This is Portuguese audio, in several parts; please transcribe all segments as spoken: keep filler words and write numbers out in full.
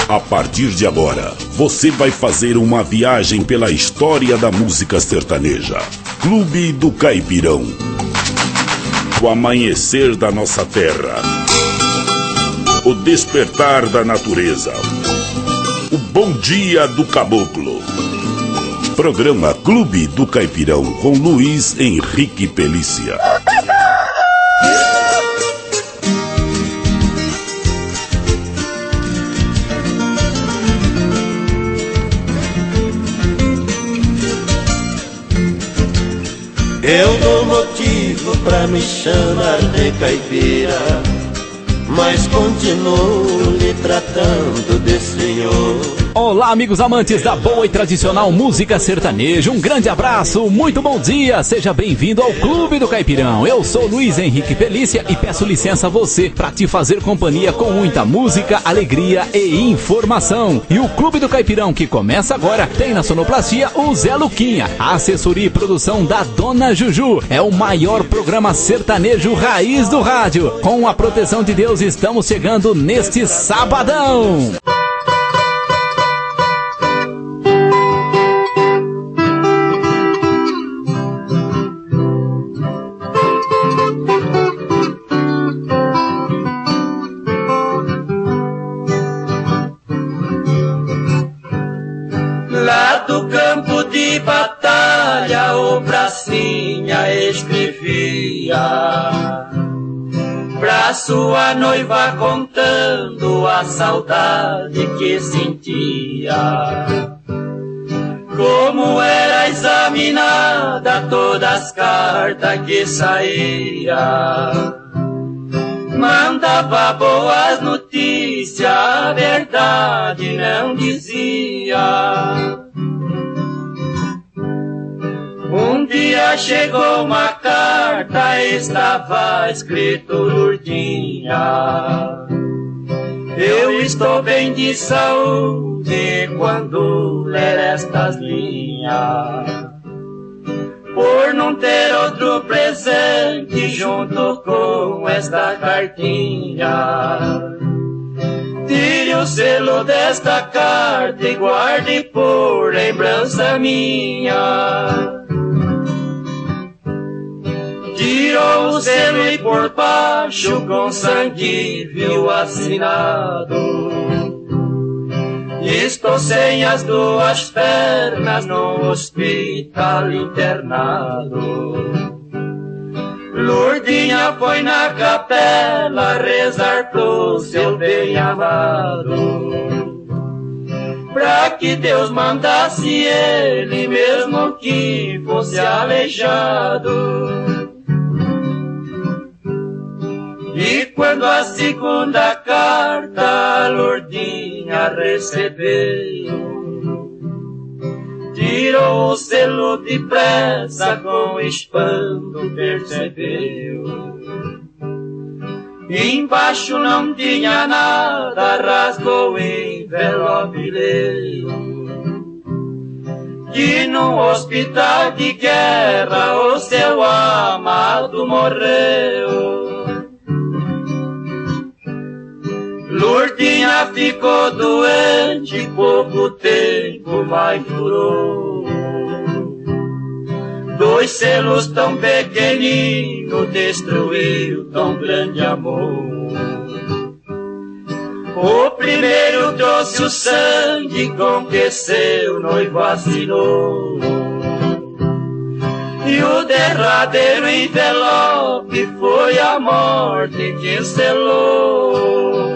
A partir de agora, você vai fazer uma viagem pela história da música sertaneja. Clube do Caipirão. O amanhecer da nossa terra. O despertar da natureza. O bom dia do caboclo. Programa Clube do Caipirão com Luiz Henrique Pelícia. Eu dou motivo pra me chamar de caipira, mas continuo lhe tratando de senhor. Olá, amigos amantes da boa e tradicional música sertaneja, um grande abraço, muito bom dia, seja bem-vindo ao Clube do Caipirão. Eu sou Luiz Henrique Pelícia e peço licença a você para te fazer companhia com muita música, alegria e informação. E o Clube do Caipirão, que começa agora, tem na sonoplastia o Zé Luquinha, a assessoria e produção da Dona Juju. É o maior programa sertanejo raiz do rádio. Com a proteção de Deus, estamos chegando neste sabadão. De batalha o pracinha escrevia pra sua noiva, contando a saudade que sentia. Como era examinada todas as cartas que saía, mandava boas notícias, a verdade não dizia. Um dia chegou uma carta, estava escrito Lourdinha: eu estou bem de saúde quando ler estas linhas, por não ter outro presente junto com esta cartinha. Tire o selo desta carta e guarde por lembrança minha. Tirou o selo e por baixo com sangue viu assinado: estou sem as duas pernas no hospital internado. Lourdinha foi na capela rezar pro seu bem-amado, pra que Deus mandasse ele mesmo que fosse aleijado. E quando a segunda carta a Lourdinha recebeu, tirou o selo depressa, com espanto percebeu. Embaixo não tinha nada, rasgou o envelope e leu que num hospital de guerra o seu amado morreu. Lourdinha ficou doente, pouco tempo mais durou. Dois selos tão pequeninos destruiu tão grande amor. O primeiro trouxe o sangue com que seu noivo assinou, e o derradeiro envelope foi a morte que selou.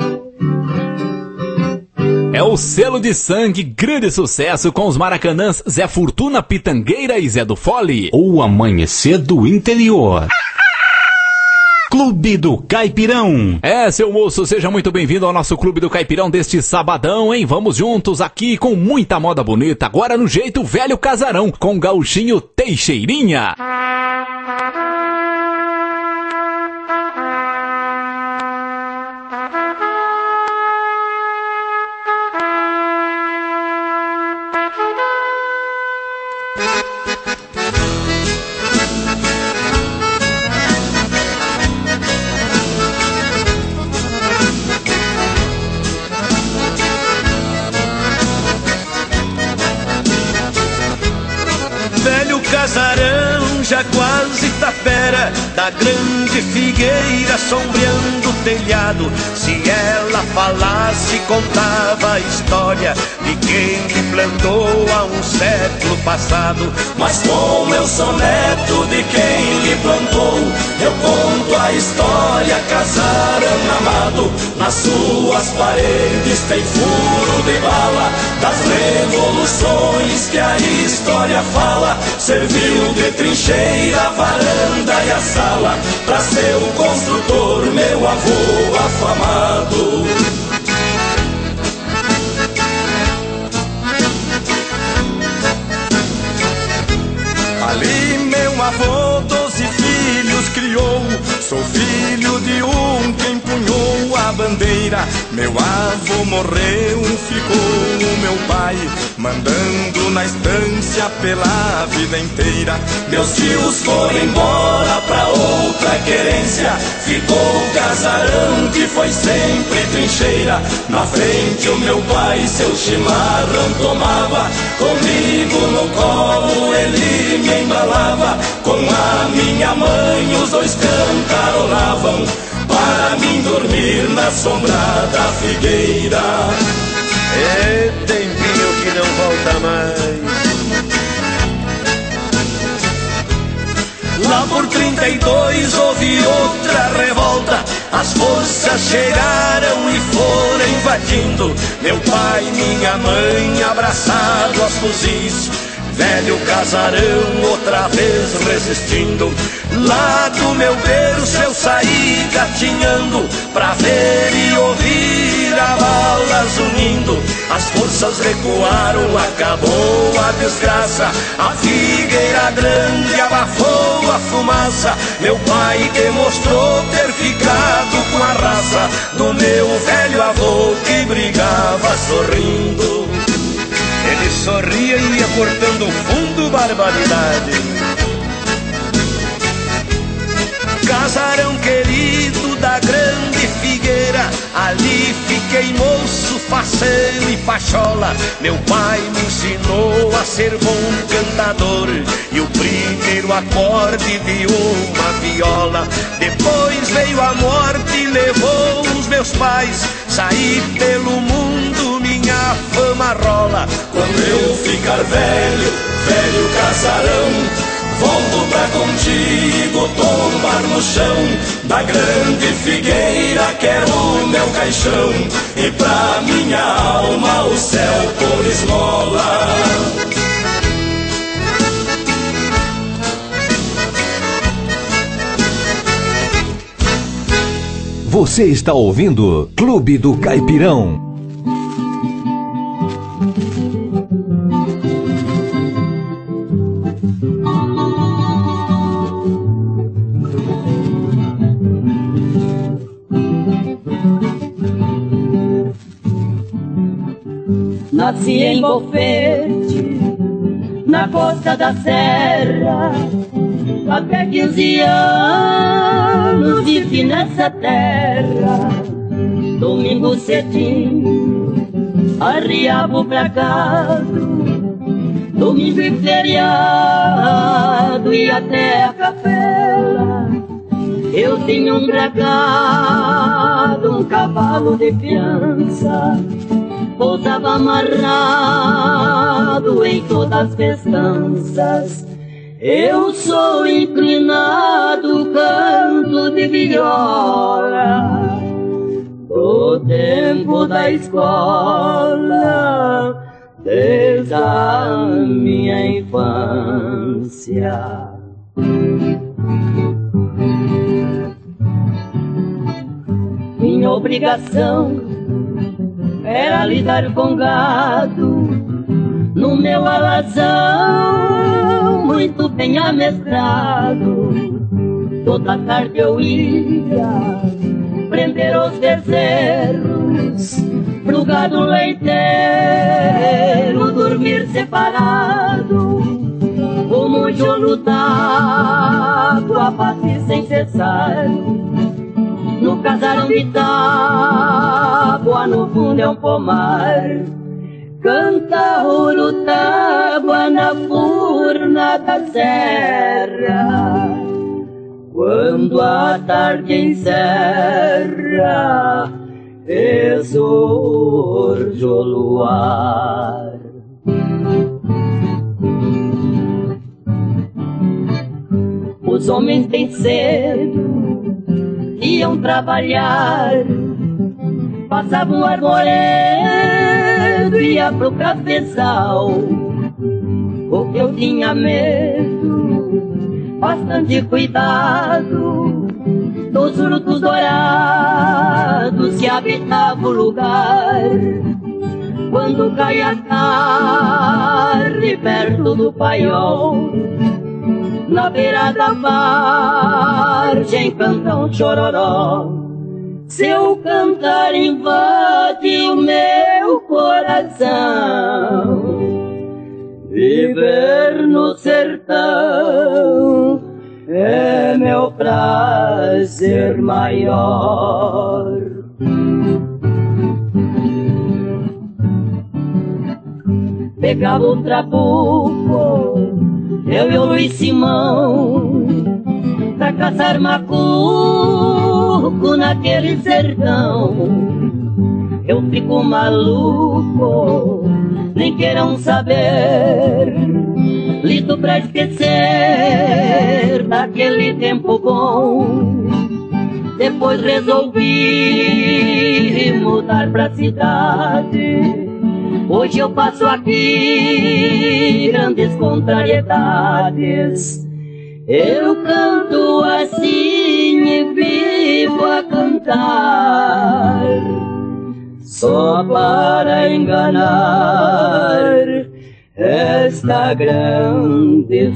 É o selo de sangue, grande sucesso com os maracanãs Zé Fortuna, Pitangueira e Zé do Fole. O amanhecer do interior. Clube do Caipirão. É, seu moço, seja muito bem-vindo ao nosso Clube do Caipirão deste sabadão, hein? Vamos juntos aqui com muita moda bonita, agora no jeito velho casarão, com Gauchinho Teixeirinha. velho casarão já quase tapera, da grande figueira sombreando o telhado. Se ela falasse, contava a história de quem lhe plantou há um século passado. Mas como eu sou neto de quem lhe plantou, eu conto a história, casarão amado. Nas suas paredes tem furo de bala, das revoluções que a história fala. Serviu de trincheira, a varanda e a sala, pra seu construtor, meu avô afamado. Ali meu avô doze filhos criou, sou filho de um que empunhou a bandeira. Meu avô morreu, ficou o meu pai, mandando na estância pela vida inteira. Meus tios foram embora pra outra querência, ficou o casarão que foi sempre trincheira. Na frente o meu pai seu chimarrão tomava, comigo no colo ele me embalava. Com a minha mãe os dois cantarolavam, para mim dormir na sombra da figueira. É tempinho que não volta mais. Lá por trinta e dois houve outra revolta, as forças chegaram e foram invadindo. Meu pai e minha mãe abraçados aos fuzis, velho casarão outra vez resistindo. Lá do meu berço eu saí gatinhando, pra ver e ouvir a balas unindo. As forças recuaram, acabou a desgraça, a figueira grande abafou a fumaça. Meu pai demonstrou ter ficado com a raça do meu velho avô que brigava sorrindo. Ele sorria e ia cortando fundo, barbaridade. Casarão querido da grande figueira, ali fiquei moço, faceiro e pachola. Meu pai me ensinou a ser bom cantador e o primeiro acorde de uma viola. Depois veio a morte e levou os meus pais, saí pelo mundo, minha fama rola. Quando eu ficar velho, velho casarão, volto pra contigo tombar no chão da grande figueira, quero o meu caixão e pra minha alma o céu por esmola. Você está ouvindo Clube do Caipirão. Nasci em Bofete, na costa da serra, até quinze anos vivi nessa terra. Domingo cedinho, arriava o bragado, domingo e feriado e até a capela. Eu tinha um bragado, um cavalo de fiança, pousava amarrado em todas as festanças. Eu sou inclinado, canto de viola, do tempo da escola, desde a minha infância. Minha obrigação era lidar com gado, no meu alazão muito bem amestrado. Toda tarde eu ia prender os bezerros, pro gado leiteiro dormir separado. Como jolo d'água bate sem cessar, no casarão de tábua, no fundo é um pomar. Canta ouro tábua na furna da serra. Quando a tarde encerra e surge o luar, os homens bem cedo iam trabalhar, passavam o arvoredo, ia pro cafezal. O que eu tinha medo, bastante cuidado, dos frutos dourados que habitavam o lugar. Quando cai a tarde perto do paiol, na beira da vargem canta um chororó. Seu cantar invade o meu coração. Viver no sertão é meu prazer maior. Pegava o trabuco, eu e o Luiz Simão, pra caçar macuco naquele sertão. Eu fico maluco, nem queiram saber, lido pra esquecer daquele tempo bom. Depois resolvi mudar pra cidade. Hoje eu passo aqui grandes contrariedades. Eu canto assim e vivo a cantar, só para enganar esta grande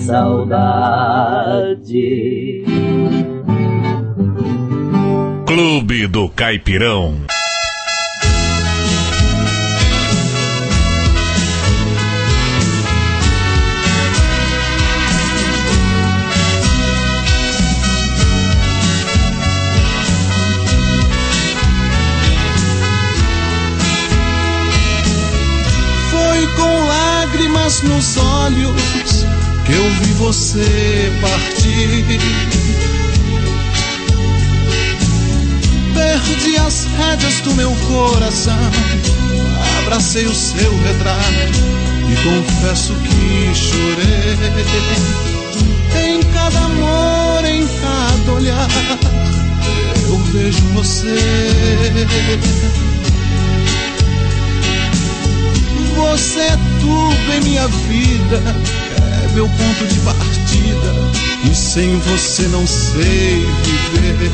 saudade. Clube do Caipirão. Nos olhos que eu vi você partir, perdi as rédeas do meu coração, abracei o seu retrato e confesso que chorei. Em cada amor, em cada olhar, eu vejo você. Você é tudo em minha vida, é meu ponto de partida, e sem você não sei viver.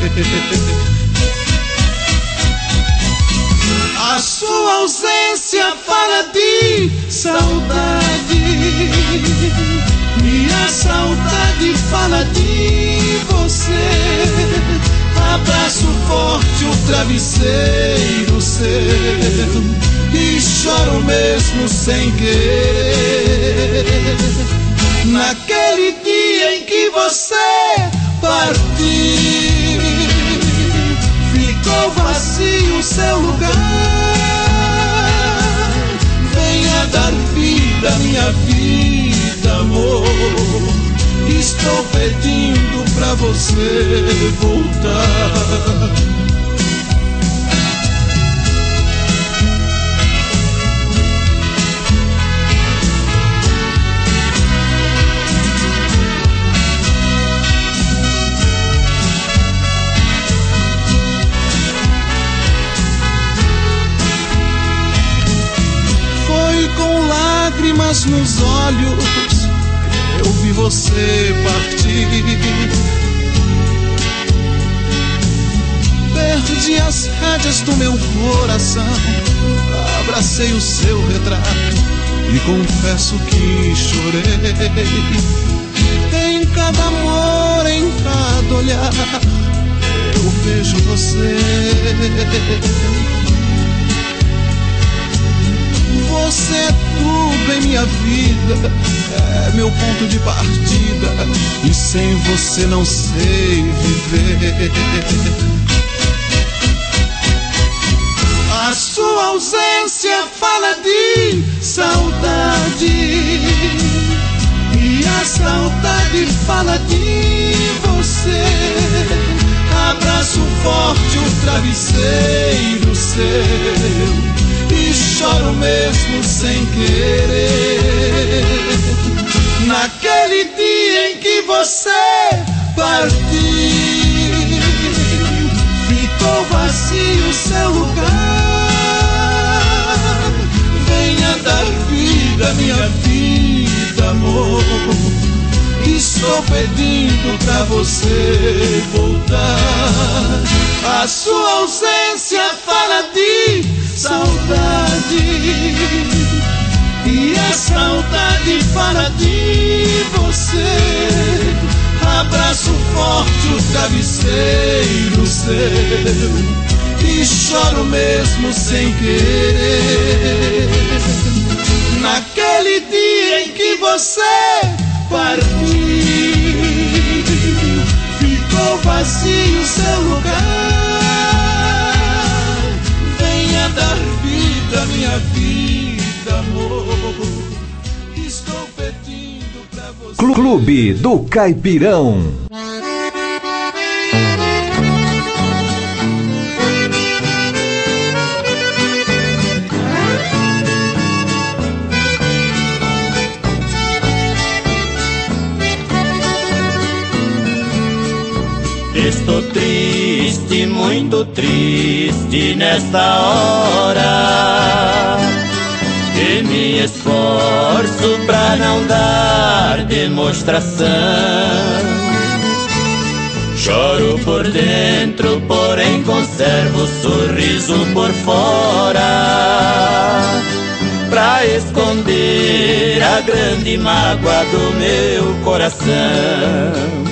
A sua ausência fala de saudade, e a saudade fala de você. Abraço forte o travesseiro seu e choro mesmo sem querer. Naquele dia em que você partiu, ficou vazio o seu lugar. Venha dar vida à minha vida, amor. Estou pedindo pra você voltar. Lágrimas nos olhos, eu vi você partir. Perdi as rédeas do meu coração, abracei o seu retrato e confesso que chorei. Em cada amor, em cada olhar, eu vejo você. Você é tudo em minha vida, é meu ponto de partida, e sem você não sei viver. A sua ausência fala de saudade, e a saudade fala de você. Abraço forte o travesseiro seu e choro mesmo sem querer. Naquele dia em que você partiu, ficou vazio seu lugar. Venha dar vida, minha vida, amor. Estou pedindo pra você voltar. A sua ausência fala de saudade, e a saudade fala de você. Abraço forte o travesseiro seu e choro mesmo sem querer. Naquele dia em que você partiu, ficou vazio seu lugar. Venha dar vida, minha vida, amor. Estou pedindo pra você. Clube do Caipirão. Estou triste, muito triste nesta hora, e me esforço pra não dar demonstração. Choro por dentro, porém conservo o sorriso por fora, pra esconder a grande mágoa do meu coração.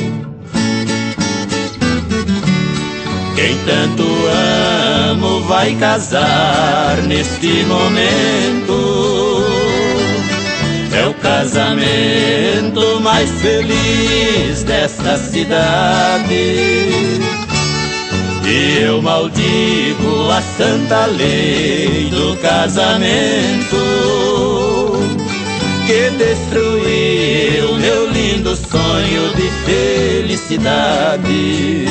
Quem tanto amo vai casar neste momento. É o casamento mais feliz desta cidade. E eu maldigo a santa lei do casamento, que destruiu meu lindo sonho de felicidade.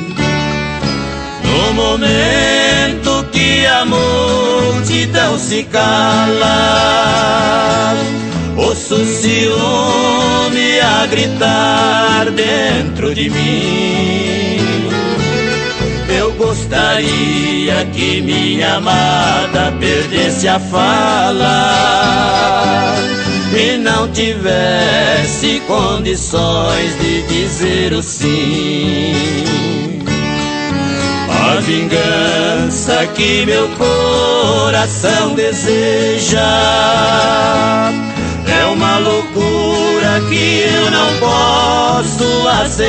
No momento que a multidão se cala, ouço o ciúme a gritar dentro de mim. Eu gostaria que minha amada perdesse a fala e não tivesse condições de dizer o sim. A vingança que meu coração deseja é uma loucura que eu não posso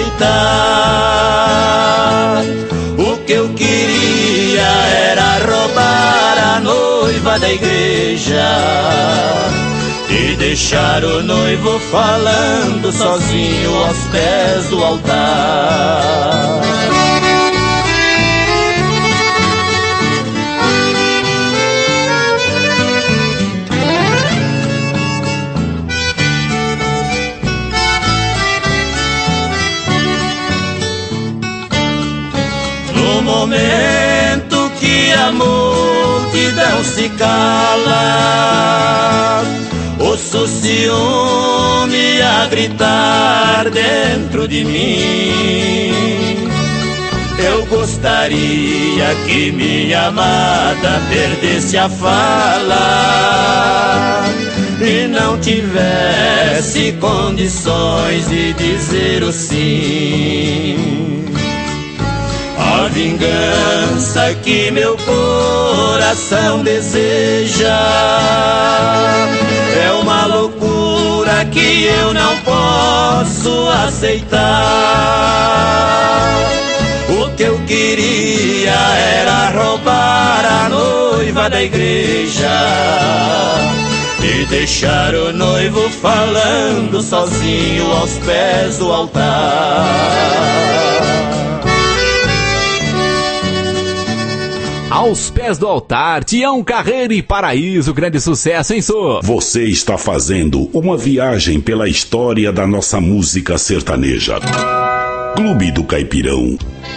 aceitar. O que eu queria era roubar a noiva da igreja e deixar o noivo falando sozinho aos pés do altar. No momento que a multidão se cala, ouço o ciúme a gritar dentro de mim. Eu gostaria que minha amada perdesse a fala e não tivesse condições de dizer o sim. A vingança que meu coração deseja é uma loucura que eu não posso aceitar. O que eu queria era roubar a noiva da igreja e deixar o noivo falando sozinho aos pés do altar. Aos pés do altar, Tião Carreira e Paraíso, grande sucesso, hein, Sô? Você está fazendo uma viagem pela história da nossa música sertaneja. Clube do Caipirão.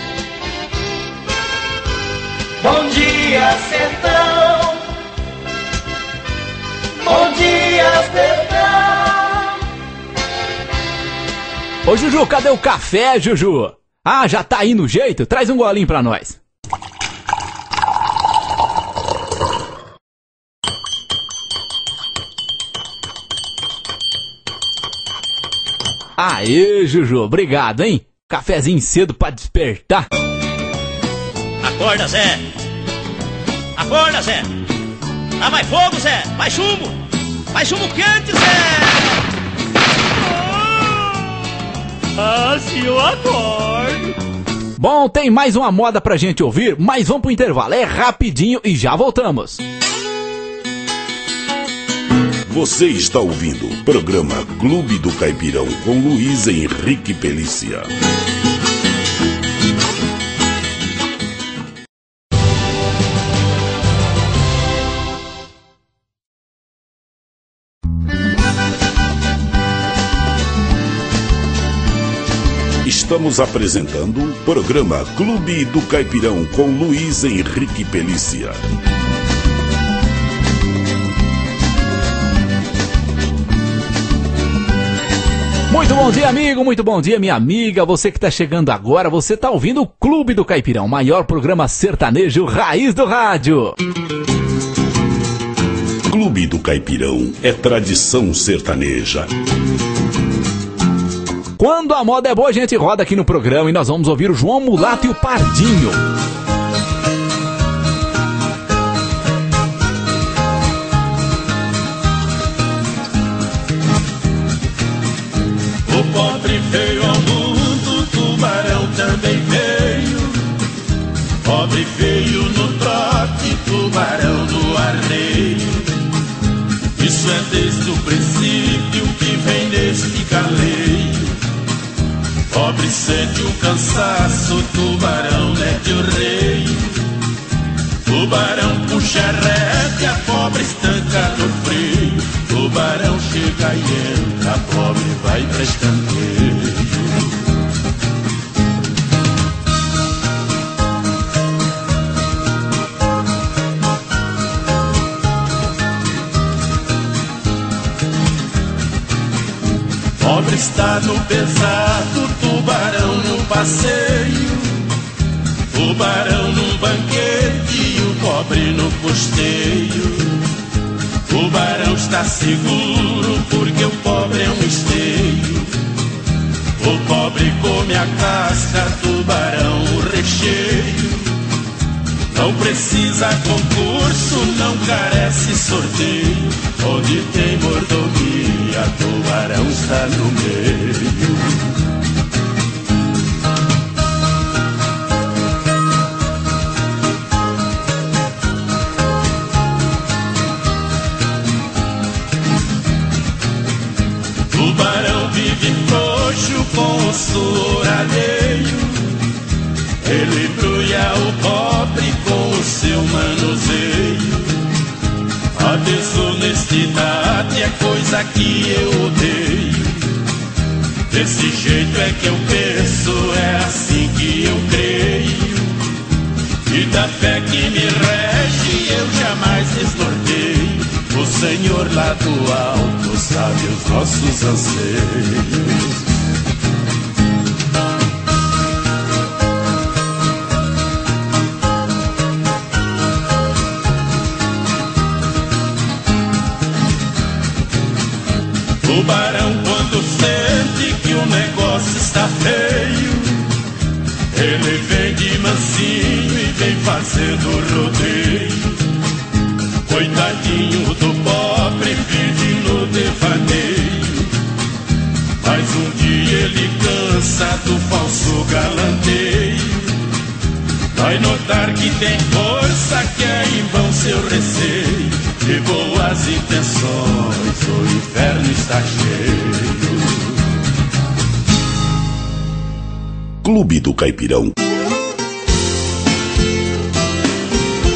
Bom dia, sertão. Bom dia, sertão. Ô, Juju, cadê o café, Juju? Ah, já tá aí no jeito? Traz um golinho pra nós. Aê, Juju, obrigado, hein? Cafezinho cedo pra despertar. Acorda, Zé. Acorda, Zé. Dá mais fogo, Zé. Mais chumbo. Mais chumbo quente, Zé. Ah, se eu acordo. Bom, tem mais uma moda pra gente ouvir, mas vamos pro intervalo. É rapidinho e já voltamos. Você está ouvindo o programa Clube do Caipirão com Luiz Henrique Pelícia. Estamos apresentando o programa Clube do Caipirão com Luiz Henrique Pelícia. Muito bom dia, amigo, muito bom dia, minha amiga. Você que tá chegando agora, você tá ouvindo o Clube do Caipirão, maior programa sertanejo raiz do rádio. Clube do Caipirão é tradição sertaneja. Quando a moda é boa, a gente roda aqui no programa e nós vamos ouvir o João Mulato e o Pardinho. O pobre veio ao mundo, o tubarão também veio. Pobre veio no trote, tubarão no arreio. Isso é desde o princípio que vem neste caleio. Pobre sente o cansaço, tubarão mete o rei. Tubarão puxa a rédea, pobre estanca no frio. Tubarão chega e entra, pobre vai pra escanteio. Pobre está no pesado, tubarão no passeio. Tubarão num banquete e o pobre no custeio. Tubarão está seguro porque o pobre é um esteio. O pobre come a casca, tubarão o recheio. Não precisa concurso, não carece sorteio. Onde tem mordomia, tubarão está no meio. Tubarão vive frouxo com o suor alheio. Ele brulha o pobre com o seu manuseio. A desonestidade é coisa que eu odeio. Desse jeito é que eu penso, é assim que eu creio. E da fé que me rege eu jamais desnorteio. O Senhor lá do alto sabe os nossos anseios. Tubarão quando sente que o negócio está feio, ele vem de mansinho e vem fazendo rodeio. Coitadinho do pobre vive no devaneio, mas um dia ele cansa do falso galanteio. Vai notar que tem força, que é em vão seu receio. De boas intenções o inferno está cheio. Clube do Caipirão.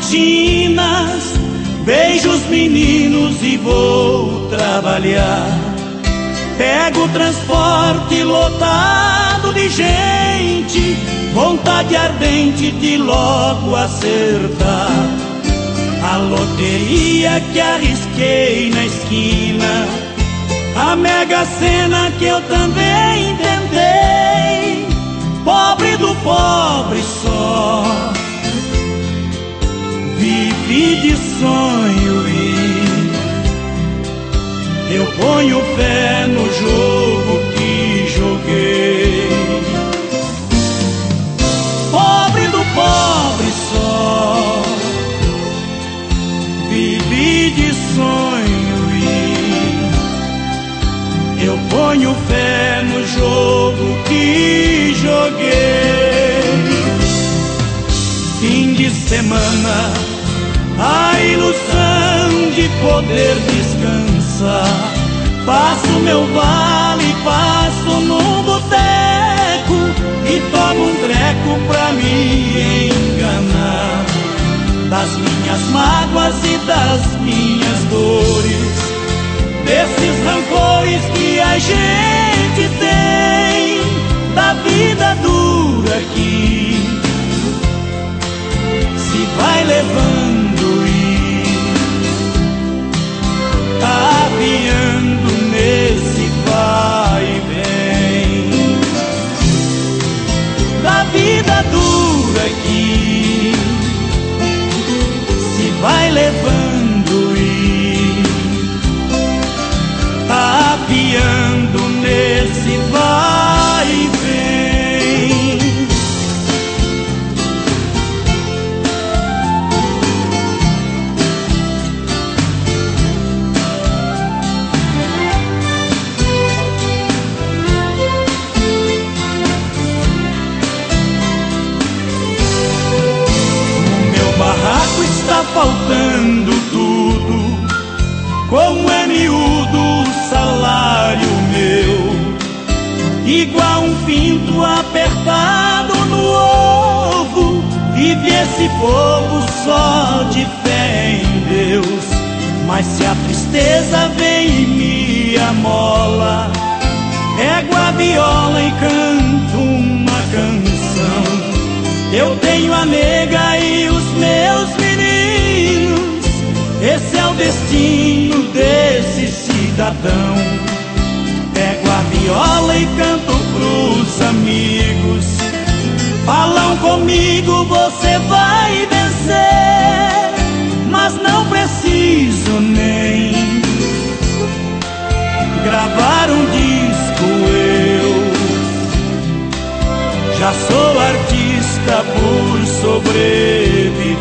matinas, beijo os meninos e vou trabalhar. Pego o transporte lotado de gente, vontade ardente de logo acertar a loteria que arrisquei na esquina, a Mega Sena que eu também tentei. Pobre do pobre só, vivi de sonho e eu ponho fé no jogo que joguei. Pobre do pobre só, vivi de sonho e eu ponho fé no jogo que joguei. Fim de semana, a ilusão de poder descansar. Passo meu vale, passo num boteco e tomo um treco pra me enganar das minhas mágoas e das minhas dores, desses rancores que a gente tem, da vida dura que se vai levando e aviando nesse vai e vem, da vida dura que se vai levando e aviando nesse vai e vem. No meu barraco está faltando tudo, como é miúdo o salário meu, igual um pinto apertado no ovo. Vive esse povo só de fé em Deus, mas se a tristeza vem e me amola, pego a viola e canto uma canção. Eu tenho a nega e os meus meninos, esse é o destino desse cidadão. Pego a viola e canto pros amigos, falam comigo, você vai vencer, mas não preciso nem gravar um disco, eu já sou artista por sobreviver.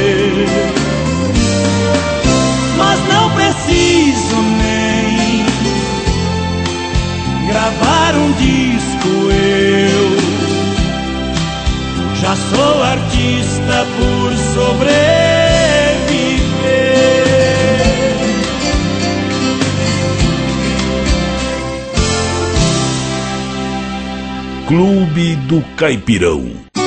Mas não preciso nem gravar um disco, eu já sou artista por sobreviver. Clube do Caipirão.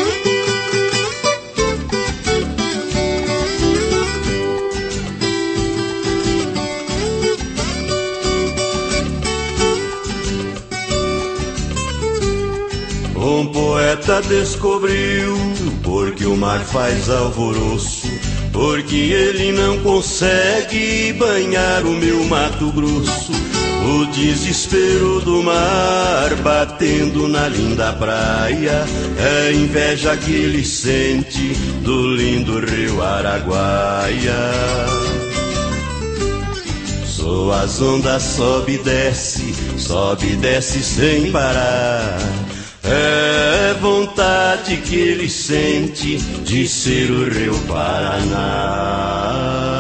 Um poeta descobriu porque o mar faz alvoroço, porque ele não consegue banhar o meu Mato Grosso. O desespero do mar batendo na linda praia é a inveja que ele sente do lindo rio Araguaia. Suas ondas sobe e desce, sobe e desce sem parar. É vontade que ele sente de ser o rio Paraná.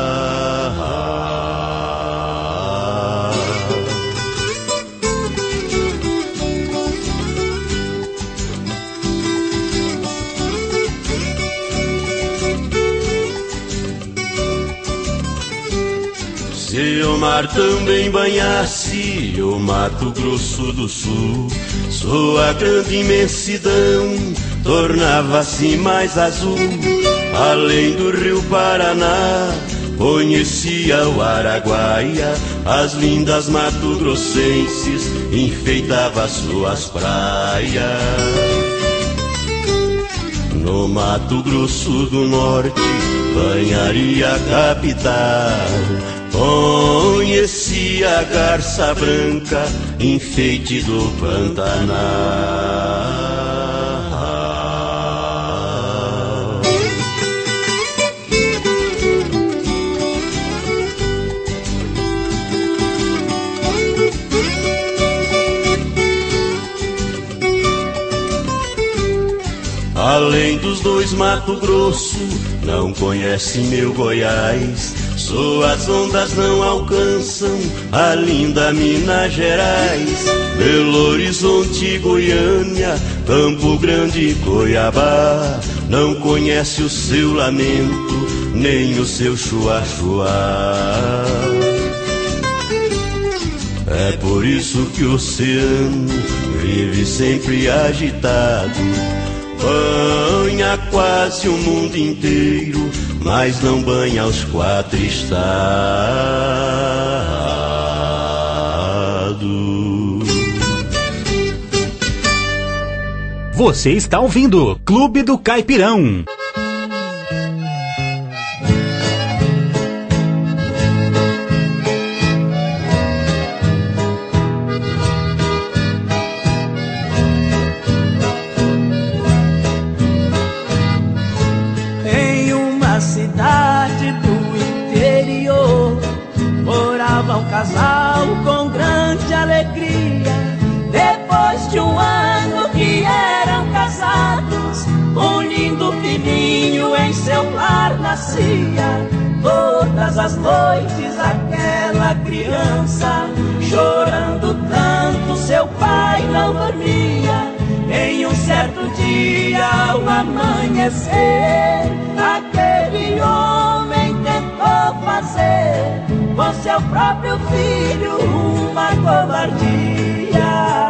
Se o mar também banhasse o Mato Grosso do Sul, sua grande imensidão tornava-se mais azul. além do rio Paraná, conhecia o Araguaia, as lindas mato-grossenses, enfeitava suas praias. No Mato Grosso do Norte, banharia a capital, conhecia a garça branca, enfeite do Pantanal. Além dos dois Mato Grosso, não conhece meu Goiás. Suas ondas não alcançam a linda Minas Gerais. Belo Horizonte, Goiânia, Campo Grande, Cuiabá, não conhece o seu lamento, nem o seu chua-chua. É por isso que o oceano vive sempre agitado. Banha quase o mundo inteiro, mas não banha os quatro estados. Você está ouvindo Clube do Caipirão. Um casal com grande alegria. Depois de um ano que eram casados, um lindo filhinho em seu lar nascia. Todas as noites aquela criança, chorando tanto, seu pai não dormia. Em um certo dia, ao amanhecer, aquele homem tentou fazer com seu próprio filho uma covardia.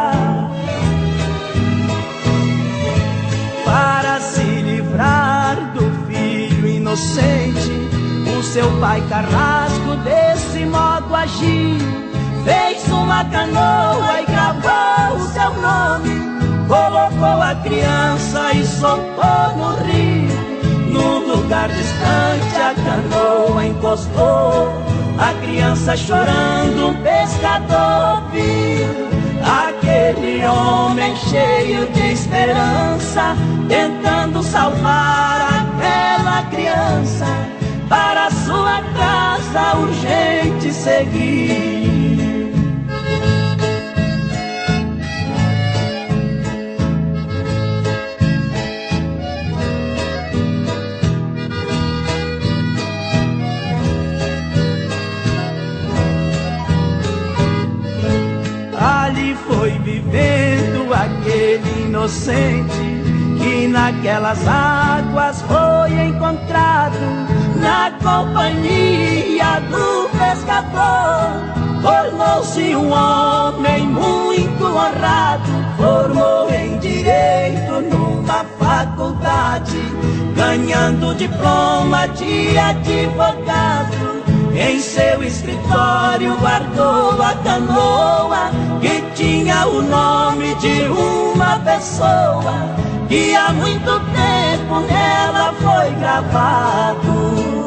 Para se livrar do filho inocente, o seu pai carrasco desse modo agiu. Fez uma canoa e gravou o seu nome, colocou a criança e soltou no rio. Num lugar distante a canoa encostou, a criança chorando, um pescador viu. Aquele homem cheio de esperança, tentando salvar aquela criança, para sua casa urgente seguir. Ali foi vivendo aquele inocente, que naquelas águas foi encontrado, na companhia do pescador. Tornou-se um homem muito honrado, formou em direito numa faculdade, ganhando diploma de advogado. Em seu escritório guardou a canoa, que tinha o nome de uma pessoa, que há muito tempo nela foi gravado.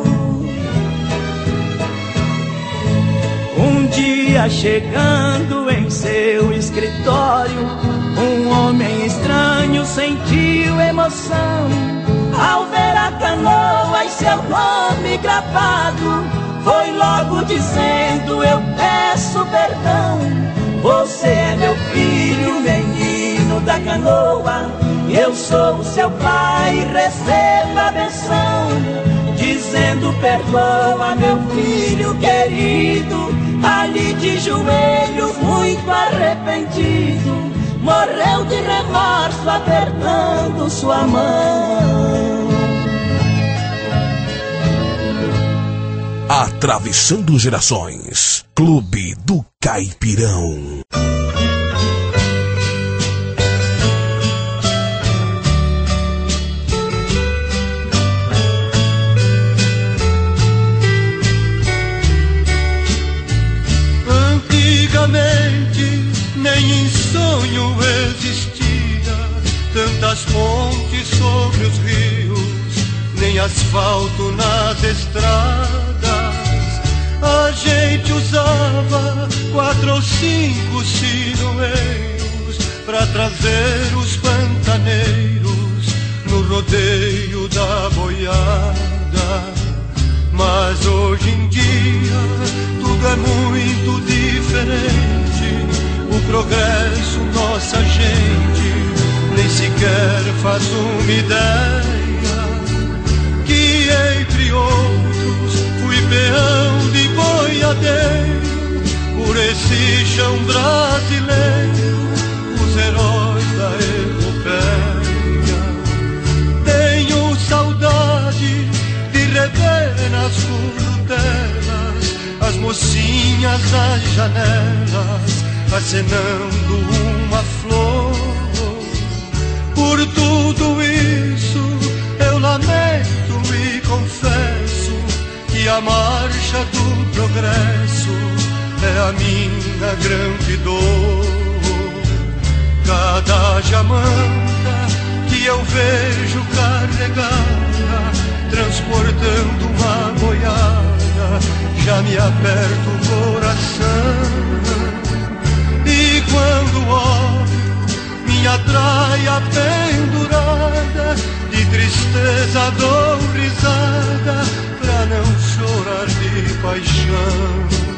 Um dia chegando em seu escritório, um homem estranho sentiu emoção ao ver a canoa e seu nome gravado. Foi logo dizendo: eu peço perdão, você é meu filho, menino da canoa. Eu sou o seu pai, receba a benção. Dizendo: perdoa, meu filho querido. Ali de joelhos, muito arrependido, morreu de remorso, apertando sua mão. Atravessando gerações, Clube do Caipirão. as pontes sobre os rios, nem asfalto nas estradas. A gente usava quatro ou cinco sinoeiros pra trazer os pantaneiros no rodeio da boiada. Mas hoje em dia tudo é muito diferente. O progresso, nossa gente nem sequer faz uma ideia. Que entre outros fui peão de boiadeiro por esse chão brasileiro, os heróis da epopeia. Tenho saudade de rever nas curtelas as mocinhas às janelas acenando uma flor. Por tudo isso eu lamento e confesso que a marcha do progresso é a minha grande dor. Cada jamanta que eu vejo carregada, transportando uma boiada, já me aperta o coração. E quando olho minha traia pendurada, de tristeza dou risada pra não chorar de paixão.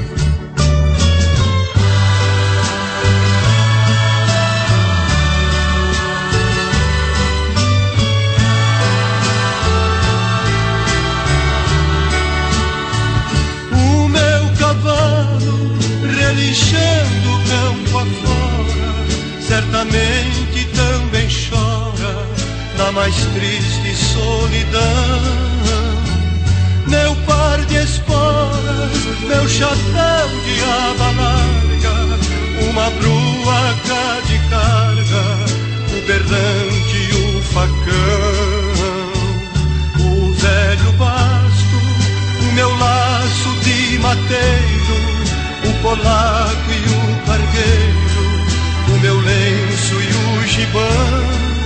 Relinchando campo afora, certamente também chora na mais triste solidão. Meu par de esporas, meu chapéu de aba larga, uma bruaca de carga, o berrante e o facão, o velho basto, o meu laço de mateiro, o polaco e o cargueiro, o meu lenço e o gibão.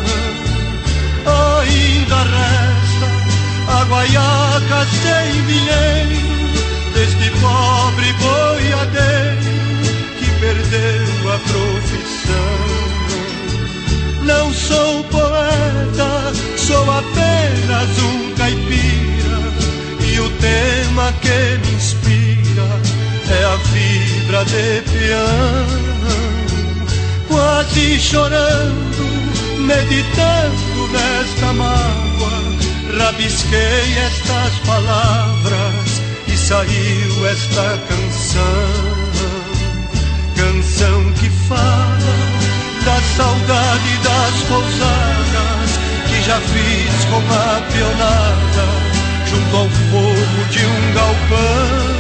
Ainda resta a guaiaca sem dinheiro deste pobre boiadeiro que perdeu a profissão. Não sou poeta, sou apenas um caipira, e o tema que me inspira é a vibra de peão. Quase chorando, meditando nesta mágoa, rabisquei estas palavras e saiu esta canção. Canção que fala da saudade das pousadas que já fiz com a peonada junto ao fogo de um galpão.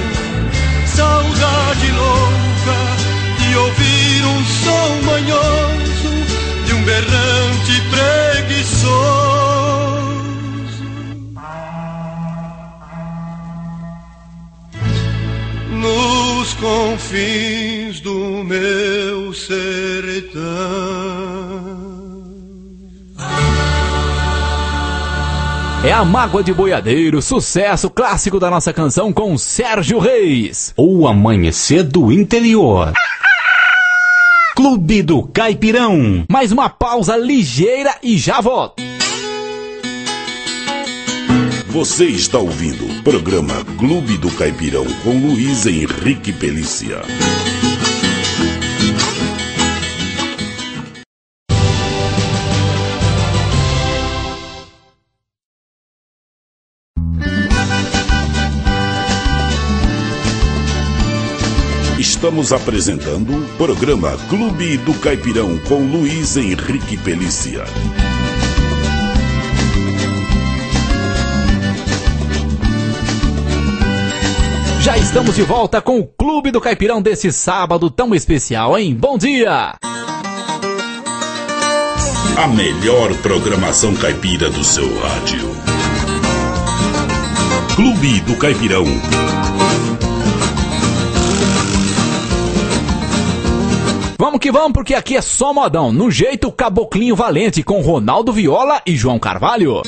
Saudade louca de ouvir um som manhoso de um berrante preguiçoso nos confins do meu sertão. É a Mágoa de Boiadeiro, sucesso clássico da nossa canção com Sérgio Reis. O Amanhecer do Interior. Clube do Caipirão. Mais uma pausa ligeira e já volto. Você está ouvindo o programa Clube do Caipirão com Luiz Henrique Pelícia. Estamos apresentando o programa Clube do Caipirão com Luiz Henrique Pelícia. Já estamos de volta com o Clube do Caipirão desse sábado tão especial, hein? Bom dia! A melhor programação caipira do seu rádio. Clube do Caipirão. Vamos que vamos, porque aqui é só modão, no jeito Caboclinho Valente, com Ronaldo Viola e João Carvalho.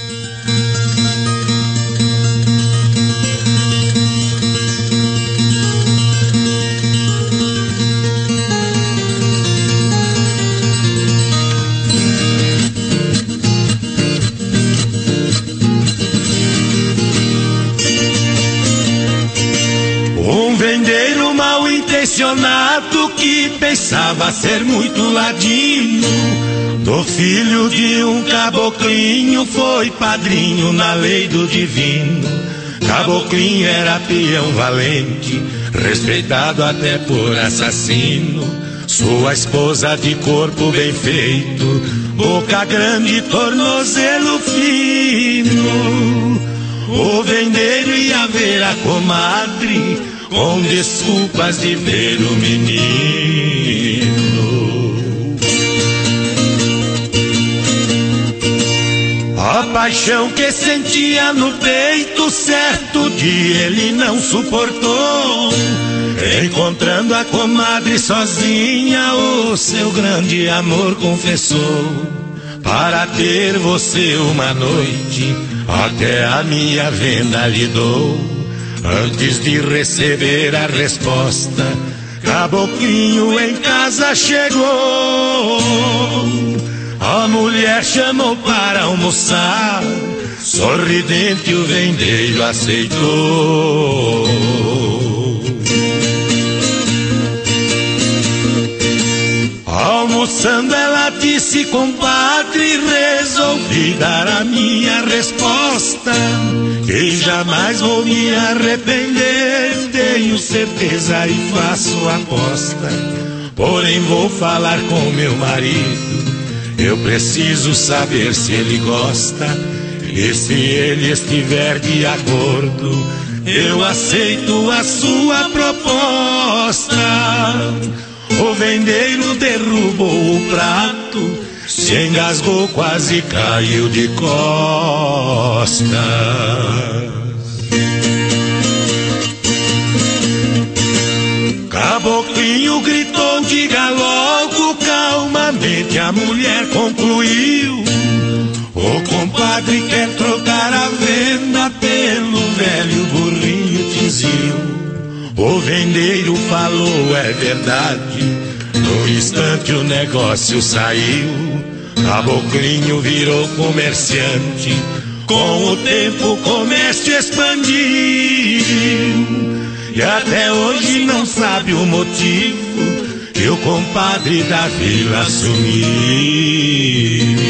Um vendeiro mal intencionado que pensava ser muito ladino do filho de um caboclinho, foi padrinho na lei do divino. Caboclinho era peão valente, respeitado até por assassino. Sua esposa de corpo bem feito, boca grande, tornozelo fino. O vendeiro ia ver a comadre com desculpas de ver o menino. A paixão que sentia no peito, certo dia ele não suportou. Encontrando a comadre sozinha, o seu grande amor confessou. Para ter você uma noite, até a minha venda lhe dou. Antes de receber a resposta, Caboclinho em casa chegou. A mulher chamou para almoçar, sorridente o vendeiro aceitou. Almoçando ela disse: compadre, resolvi dar a minha resposta, que jamais vou me arrepender, tenho certeza e faço aposta. Porém vou falar com meu marido, eu preciso saber se ele gosta, e se ele estiver de acordo, eu aceito a sua proposta. O vendeiro derrubou o prato, se engasgou, quase caiu de costas. Caboclinho gritou: diga logo calmamente. A mulher concluiu: o compadre quer trocar a venda pelo velho burrinho tizil. O vendeiro falou: é verdade. No instante o negócio saiu. Caboclinho virou comerciante, com o tempo o comércio expandiu. E até hoje não sabe o motivo que o compadre da vila sumiu.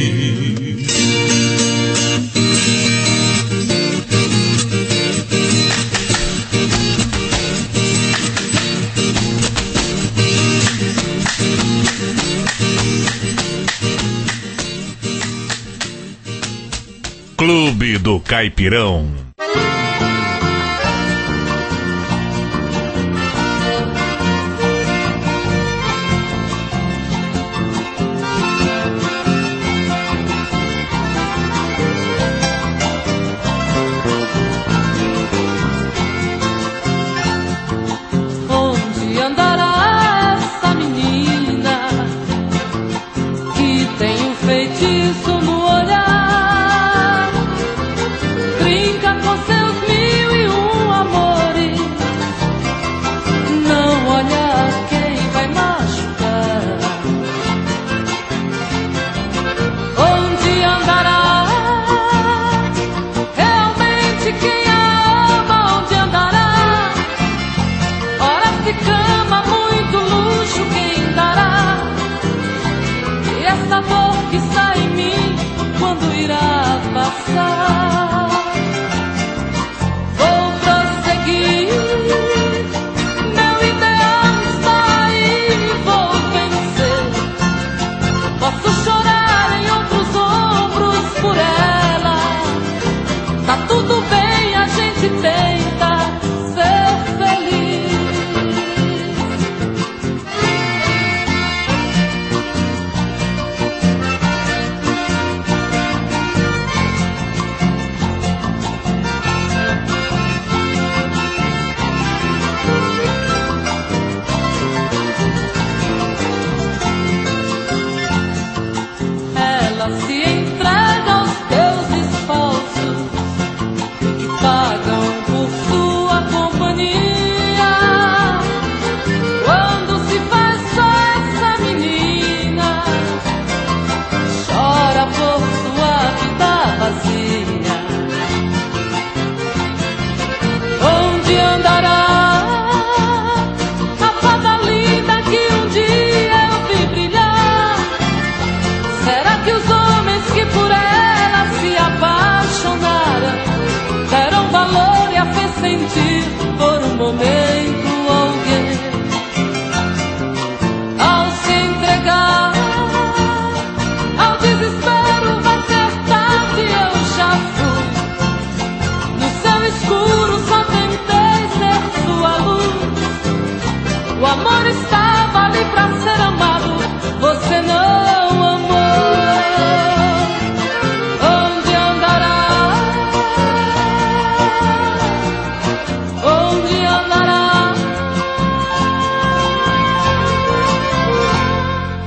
Clube do Caipirão. Onde andará essa menina que tem um feitiço no olhar? Brinca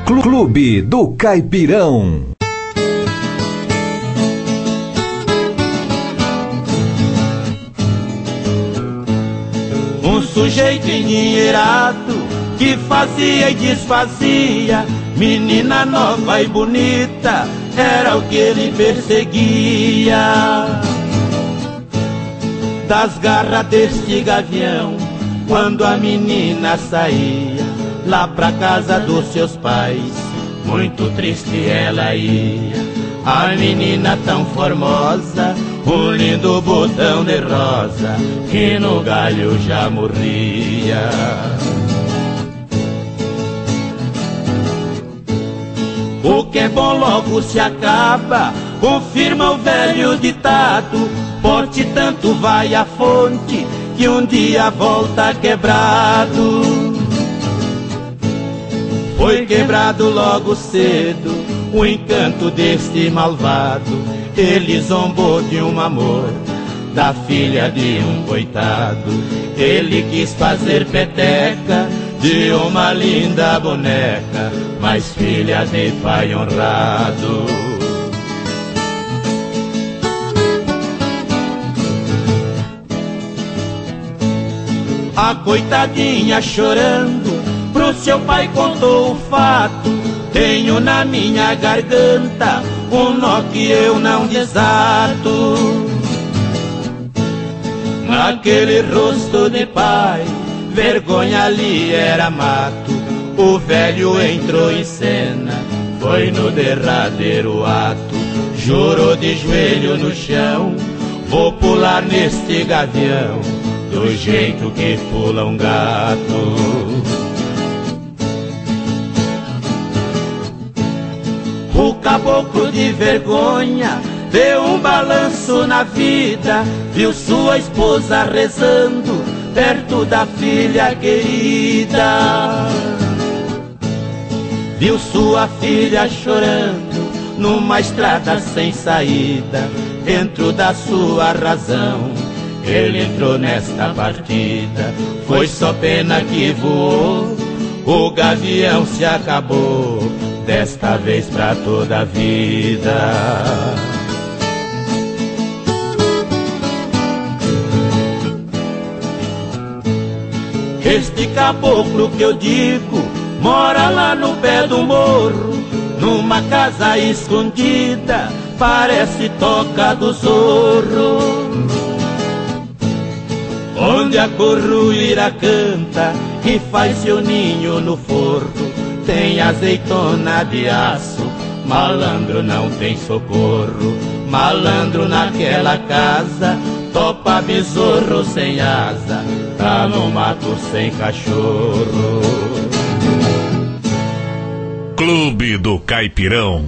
Clube do Caipirão. Um sujeito endinheirado que fazia e desfazia, menina nova e bonita, era o que ele perseguia. Das garras deste gavião, quando a menina saía lá pra casa dos seus pais, muito triste ela ia. A menina tão formosa, um lindo botão de rosa, que no galho já morria. O que é bom logo se acaba, confirma o velho ditado. Pote tanto vai à fonte, que um dia volta quebrado. Foi quebrado logo cedo o encanto deste malvado. Ele zombou de um amor da filha de um coitado. Ele quis fazer peteca de uma linda boneca, mas filha de pai honrado. A coitadinha chorando pro seu pai contou o fato. Tenho na minha garganta um nó que eu não desato. Naquele rosto de pai, vergonha ali era mato. O velho entrou em cena, foi no derradeiro ato. Jurou de joelho no chão, vou pular neste gavião, do jeito que pula um gato. O caboclo de vergonha deu um balanço na vida, viu sua esposa rezando perto da filha querida. Viu sua filha chorando numa estrada sem saída, dentro da sua razão ele entrou nesta partida. Foi só pena que voou, o gavião se acabou, desta vez pra toda a vida. Este caboclo que eu digo mora lá no pé do morro, numa casa escondida, parece toca do zorro, onde a corruíra canta e faz seu ninho no forro. Tem azeitona de aço, malandro não tem socorro. Malandro naquela casa, topa besouro sem asa, tá no mato sem cachorro. Clube do Caipirão.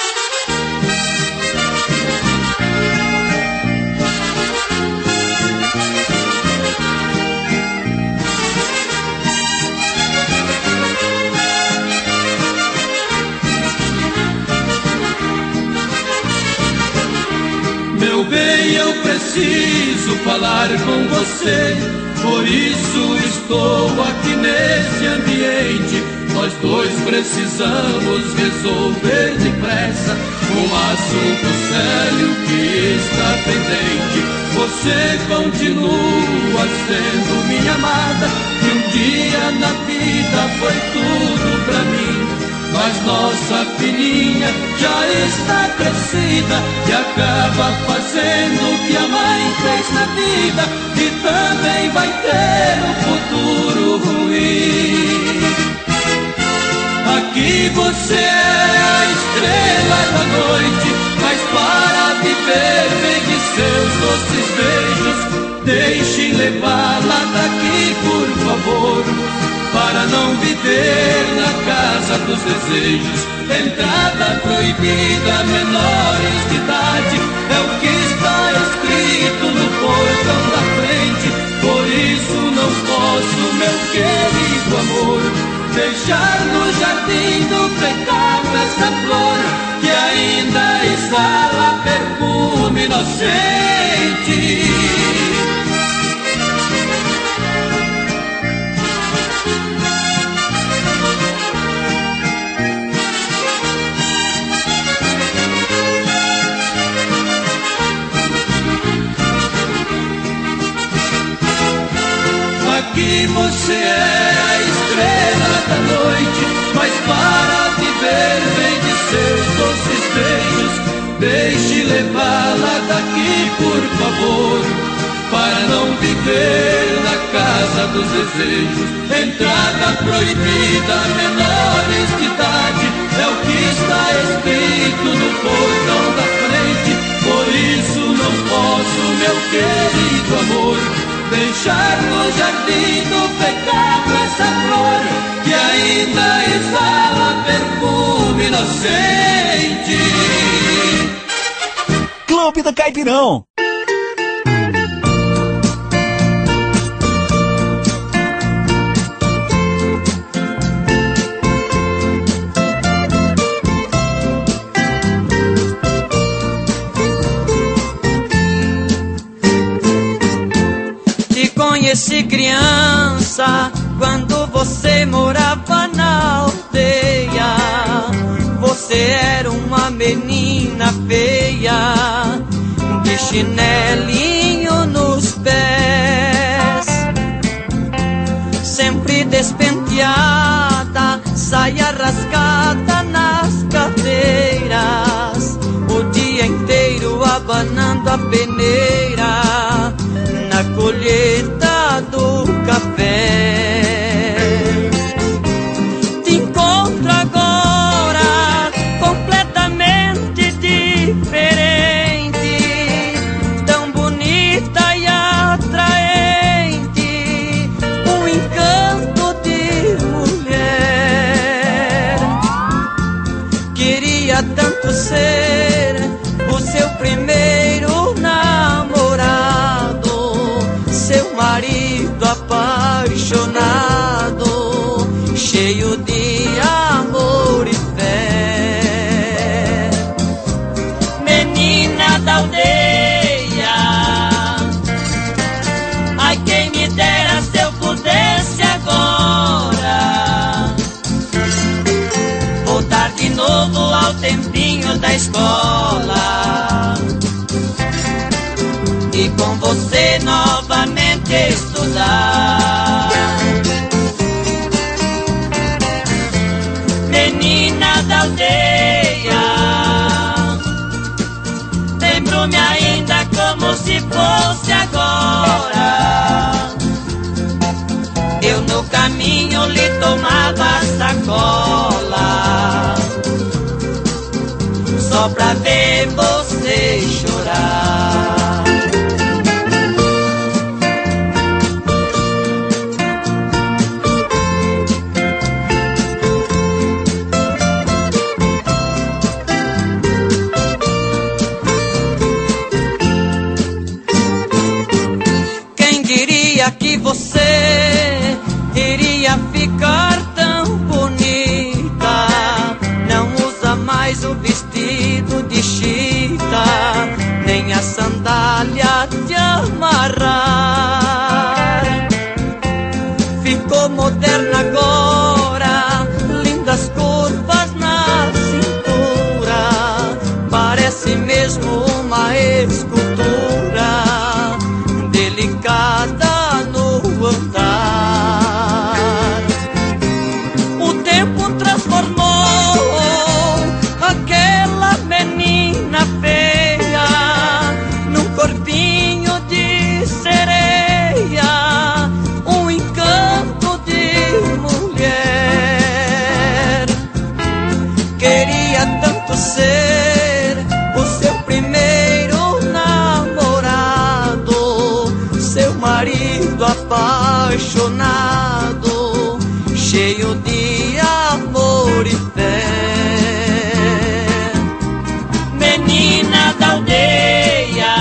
Meu bem, eu preciso falar com você, por isso estou aqui nesse ambiente. Nós dois precisamos resolver depressa um assunto sério que está pendente. Você continua sendo minha amada, que um dia na vida foi tudo pra mim. Mas nossa filhinha já está crescida e acaba fazendo o que a mãe fez na vida, e também vai ter um futuro ruim. Aqui você é a estrela da noite, mas para viver pegue seus doces beijos. Deixe levá-la daqui, por favor, para não viver na casa dos desejos. Entrada proibida, menores de idade, é o que está escrito no portão da frente. Por isso não posso, meu querido amor, deixar no jardim do pecado essa flor que ainda exala perfume inocente. por favor, para não viver na casa dos desejos. Entrada proibida, menores de idade, é o que está escrito no portão da frente. Por isso não posso, meu querido amor, deixar no jardim do pecado essa flor que ainda exala perfume inocente. Clube do Caipirão. Conheci criança quando você morava na aldeia. Você era uma menina feia, de chinelinho nos pés, sempre despenteada, saia rasgada nas cadeiras, o dia inteiro abanando a peneira na colheita do café. Te encontro agora completamente diferente, tão bonita e atraente, um encanto de mulher. Queria tanto ser o seu primeiro namorado, seu marido apaixonado, cheio de amor e fé. Menina da aldeia, ai quem me dera se eu pudesse agora voltar de novo ao tempinho da escola e com você novamente estudar. Menina da aldeia, lembro-me ainda como se fosse agora. Eu no caminho lhe tomava sacola, só pra ver você chorar. Que você iria ficar tão bonita, não usa mais o vestido de chita, nem a sandália de amarrar. Ficou moderna agora, lindas curvas na cintura, parece mesmo uma escultura delicada andar. O tempo transformou aquela menina feia num corpinho de sereia, um encanto de mulher. Queria tanto ser o seu primeiro namorado, seu marido apaixonado, cheio de amor e fé. Menina da aldeia,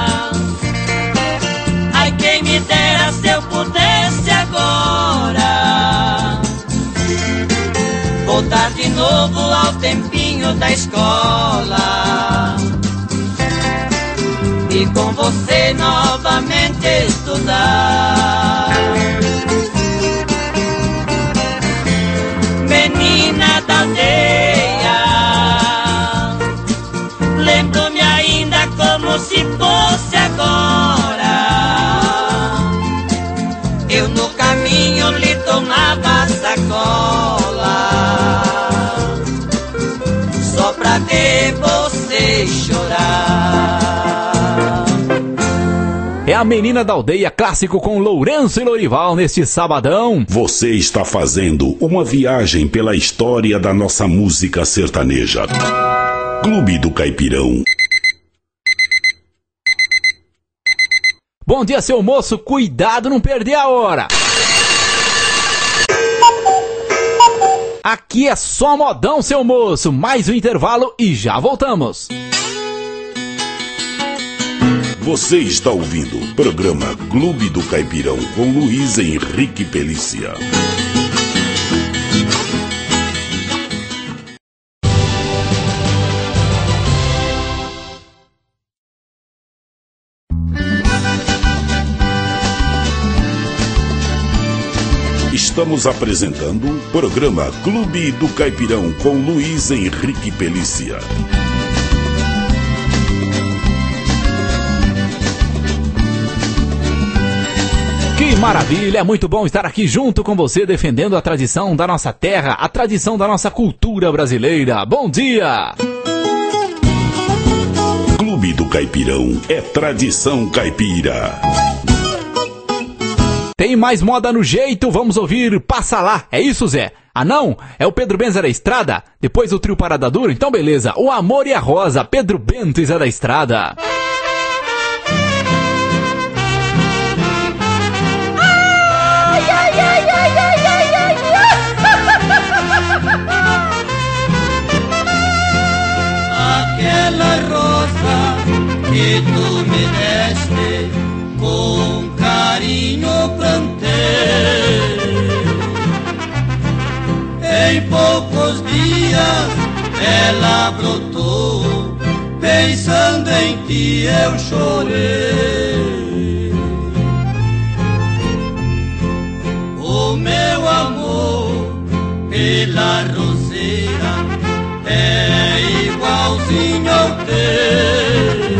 ai quem me dera se eu pudesse agora voltar de novo ao tempinho da escola e com você novamente estudar. Menina da aldeia, lembro-me ainda como se fosse agora. Eu no caminho lhe tomava sacola, só pra ver você chorar. a Menina da Aldeia, clássico com Lourenço e Lourival neste sabadão. Você está fazendo uma viagem pela história da nossa música sertaneja. Clube do Caipirão. Bom dia, seu moço, cuidado não perder a hora. Aqui é só modão, seu moço. Mais um intervalo e já voltamos. Você está ouvindo o programa Clube do Caipirão com Luiz Henrique Pelícia. Estamos apresentando o programa Clube do Caipirão com Luiz Henrique Pelícia. Que maravilha, é muito bom estar aqui junto com você defendendo a tradição da nossa terra, a tradição da nossa cultura brasileira. Bom dia! Clube do Caipirão é tradição caipira. Tem mais moda no jeito, vamos ouvir Passa Lá, é isso, Zé? Ah não, é o Pedro Bento e Zé da Estrada? Depois o trio Parada Dura? Então beleza, o Amor e a Rosa, Pedro Bento e Zé da Estrada. Ai, ai, ai, ai, ai, ai, ai. Aquela rosa que tu me deste com carinho plantei, em poucos dias ela brotou, pensando em ti eu chorei. O meu amor pela roseira é igualzinho ao teu.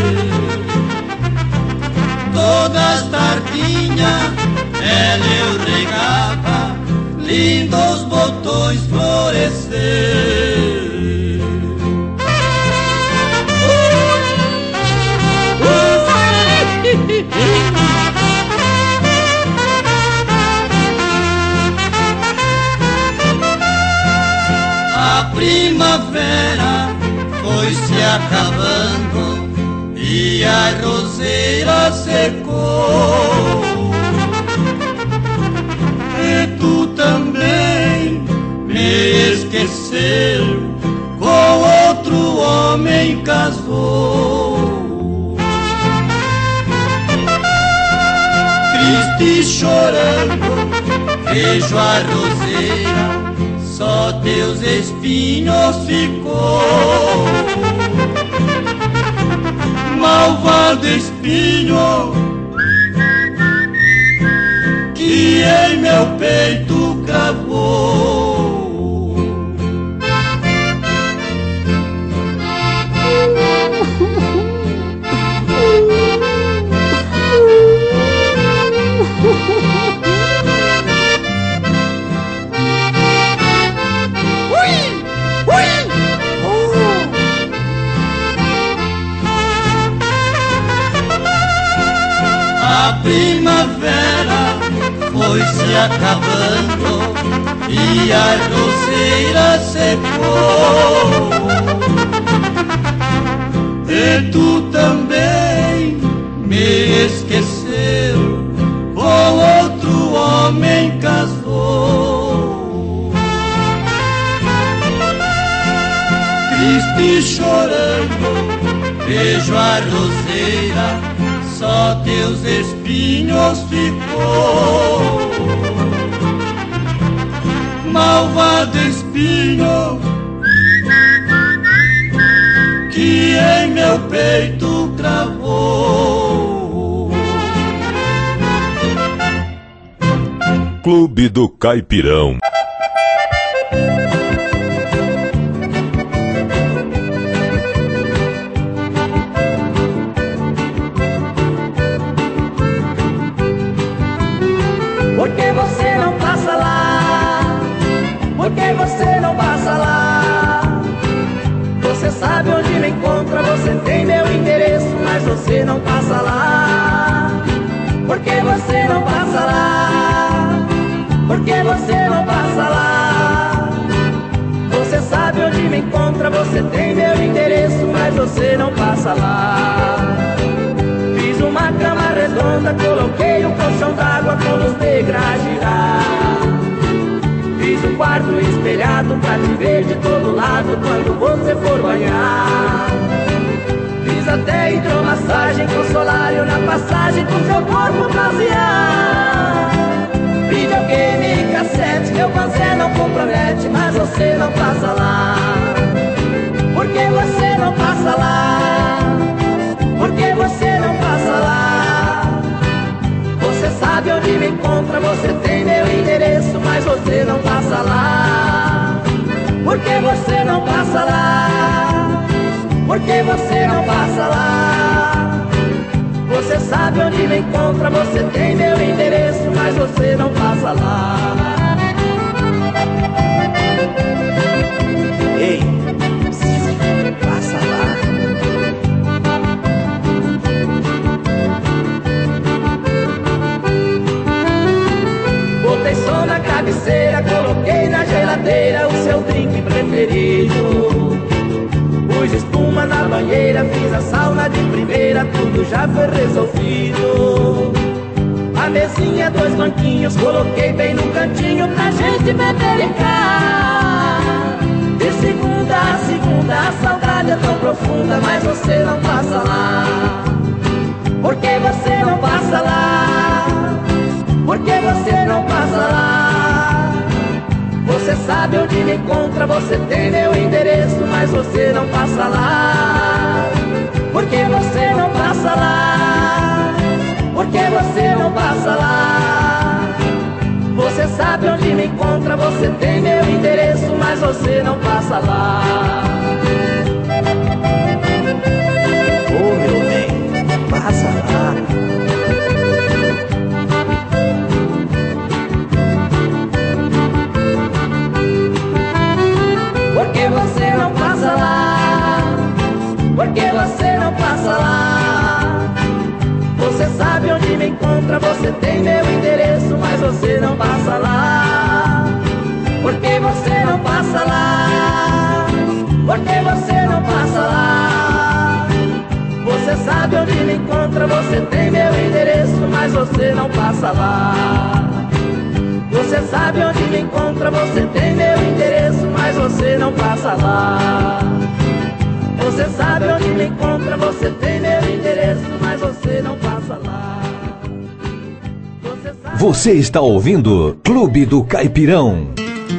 Todas tardinha ela eu regava, lindos botões florescer. A primavera foi se acabando e a roseira secou. E tu também me esqueceu, com outro homem casou. Triste chorando, vejo a roseira, só teus espinhos ficou. Malvado espinho que em meu peito cravou. A primavera foi se acabando e a roseira secou. E tu também me esqueceu, com outro homem casou. Triste chorando, vejo a roseira, só teus espinhos ficou. Malvado espinho que em meu peito cravou. Clube do Caipirão. Por que você não passa lá? Por que você não passa lá? Você sabe onde me encontra, você tem meu endereço, mas você não passa lá. Por que você não passa lá? Por que você não passa lá? Você sabe onde me encontra, você tem meu endereço, mas você não passa lá. Fiz uma cama redonda, coloquei um colchão d'água com luz negra a girar. Fiz um quarto espelhado pra te ver de todo lado quando você for banhar. Fiz até hidromassagem com solário na passagem pro seu corpo bronzear. Videogame e cassete, meu você não compromete, mas você não passa lá. Por que você não passa lá? Por que você não passa lá? Você sabe onde me encontra, você tem meu endereço, mas você não passa lá. Por que você não passa lá? Por que você não passa lá? Você sabe onde me encontra, você tem meu endereço, mas você não passa lá. Ei, passa lá. Botei som na cabeceira, coloquei na geladeira o seu drink preferido. Pus espuma na banheira, fiz a sauna de primeira, tudo já foi resolvido. A mesinha, dois banquinhos, coloquei bem no cantinho pra gente beber e cá. De segunda a segunda, a saudade é tão profunda, mas você não passa lá. Por que você não passa lá? Por que você não passa lá? Você sabe onde me encontra, você tem meu endereço, mas você não passa lá. Por que você não passa lá? Por que você não passa lá? Você sabe onde me encontra, você tem meu endereço, mas você não passa lá. Ô meu bem, passa lá. Por que você não passa lá? Por que você não passa lá? Você sabe onde me encontra, você tem meu endereço, mas você não passa lá. Por que você não passa lá? Por que você não passa lá? Você sabe onde me encontra, você tem meu endereço, mas você não passa lá. Você sabe onde me encontra, você tem meu endereço, mas você não passa lá. Você sabe onde me encontra, você tem meu endereço, mas você não passa lá. Você, sabe... você está ouvindo Clube do Caipirão.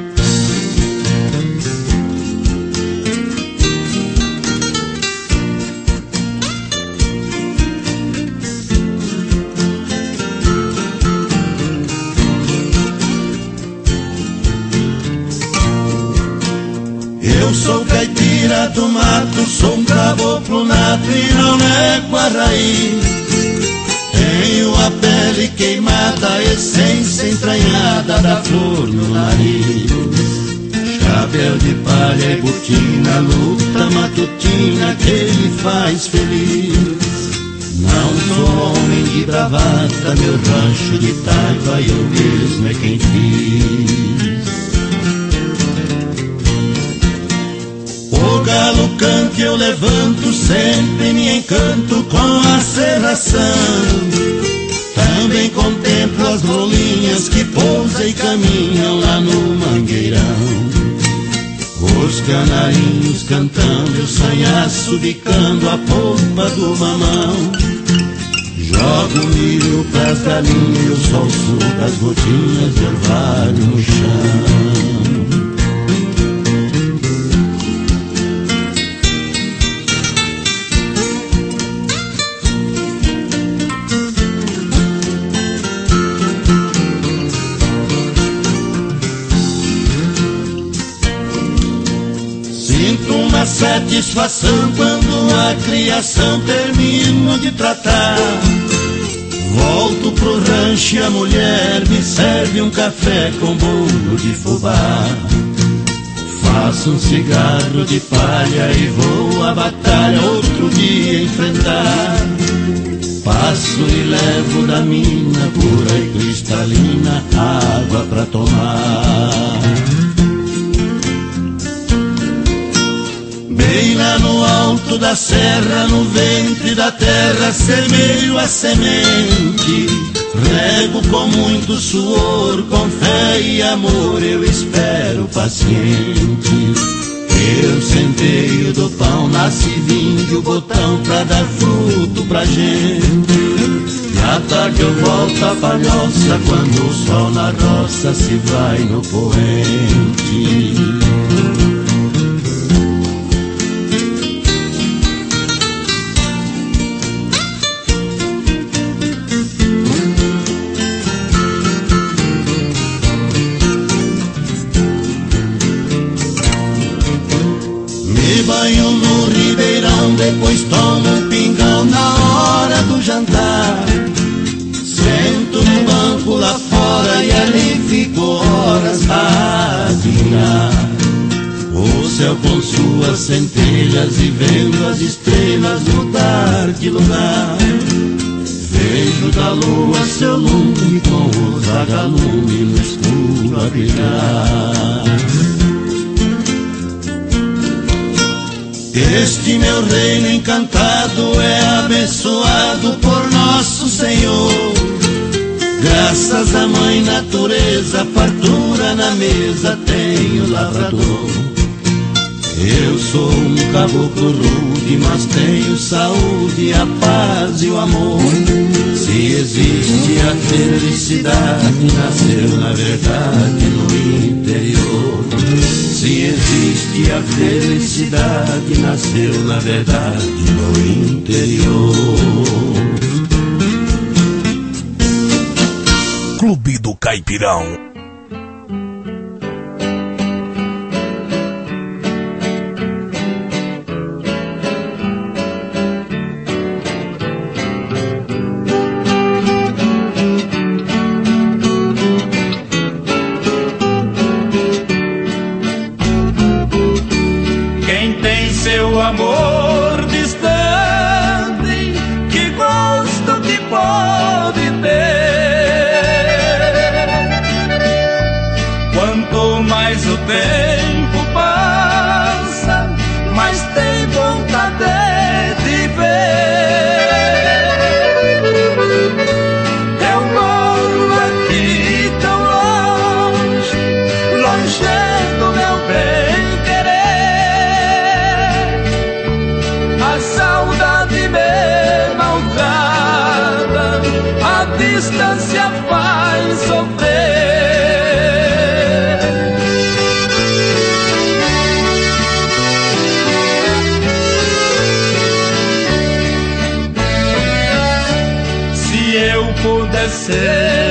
Eu sou caipira do mato, sou um caboclo nato e não nego a raiz. Tenho a pele queimada, a essência entranhada da flor no nariz. Chapéu de palha e botina, luta matutina que me faz feliz. Não sou homem de bravata, meu rancho de taipa eu mesmo é quem fiz. O galo canta, eu levanto, sempre me encanto com a serração. Também contemplo as rolinhas que pousam e caminham lá no mangueirão. Os canarinhos cantando, o sanhaço bicando a polpa do mamão. Jogo milho pras galinhas e o sol suga as gotinhas de orvalho no chão. Uma satisfação quando a criação termino de tratar. Volto pro rancho e a mulher me serve um café com bolo de fubá. Faço um cigarro de palha e vou à batalha outro dia enfrentar. passo e levo da mina pura e cristalina água pra tomar. Bem lá no alto da serra, no ventre da terra, semeio a semente. Rego com muito suor, com fé e amor, eu espero paciente. Eu centeio do pão, nasce vinde o botão pra dar fruto pra gente. E à tarde eu volto a palhoça, quando o sol na roça se vai no poente. Banho no ribeirão, depois tomo um pingão na hora do jantar. Sento no banco lá fora e ali fico horas a adivinhar o céu com suas centelhas e vendo as estrelas mudar de lugar. Vejo da lua seu lume com os vagalumes no escuro a brilhar. Este meu reino encantado é abençoado por nosso Senhor. Graças à mãe natureza, fartura na mesa tem o lavrador. Eu sou um caboclo rude, mas tenho saúde, a paz e o amor. Se existe a felicidade, nasceu na verdade no interior. Se existe a felicidade, nasceu na verdade no interior. Clube do Caipirão. Amor distante, que gosto que pode ter. Quanto mais o tempo passa, mais tem vontade de ver. Eu moro aqui tão longe, longe do meu bem. A distância faz sofrer. Se eu pudesse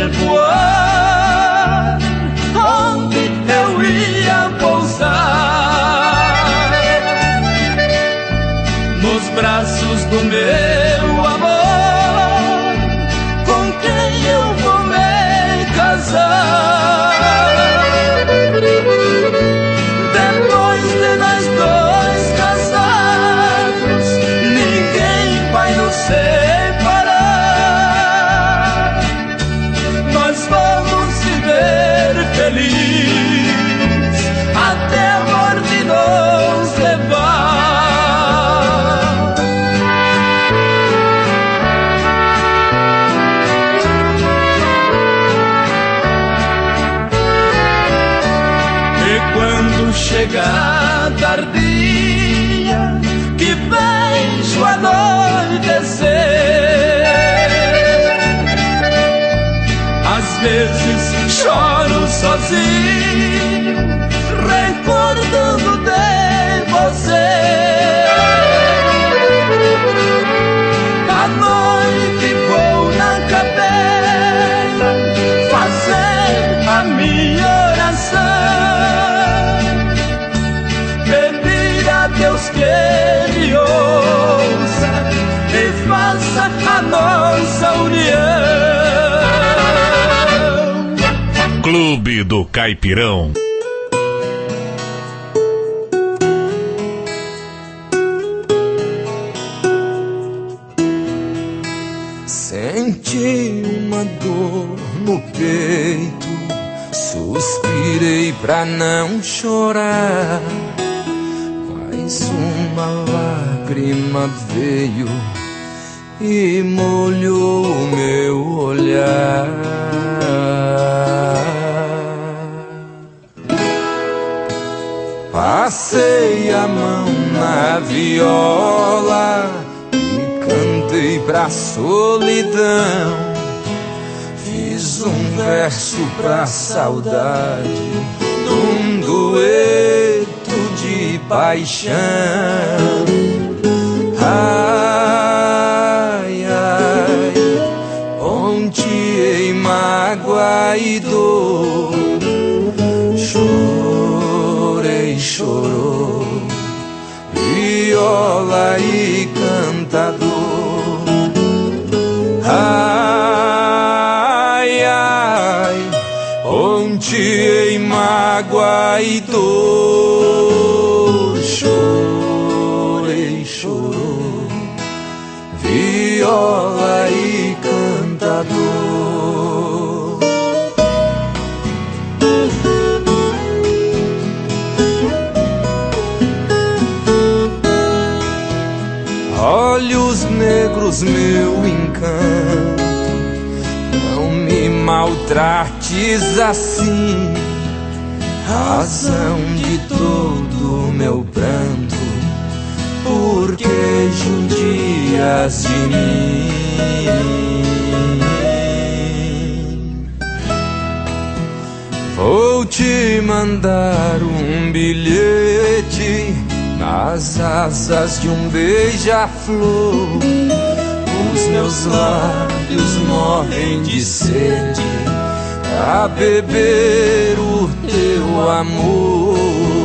voar, onde eu ia pousar? Nos braços do meu amor, eu vou me casar. Depois de nós dois casados, ninguém vai nos separar. Nós vamos viver felizes até a morte nos levar. Chegar tardia, que vejo anoitecer. Às vezes choro sozinho, recordando de você. À noite vou na capela fazer a minha oração. Deus que me ouça e faça a nossa união. Clube do Caipirão. uma dor no peito, suspirei pra não chorar, mas uma lágrima veio e molhou o meu olhar. Passei a mão na viola e cantei pra solidão. Fiz um verso pra saudade, um dueto de paixão. Ai, ai, ponteei mágoa e dor. Chorei, chorou, viola e cantador. Ai, ai, ponteei mágoa e dor. Chorei, chorou, viola e cantador. Olhos negros, meu encanto, não me maltrates assim. Razão de todo meu pranto, porque judias de mim. Vou te mandar um bilhete nas asas de um beija-flor. Os meus lábios morrem de sede a beber o teu amor.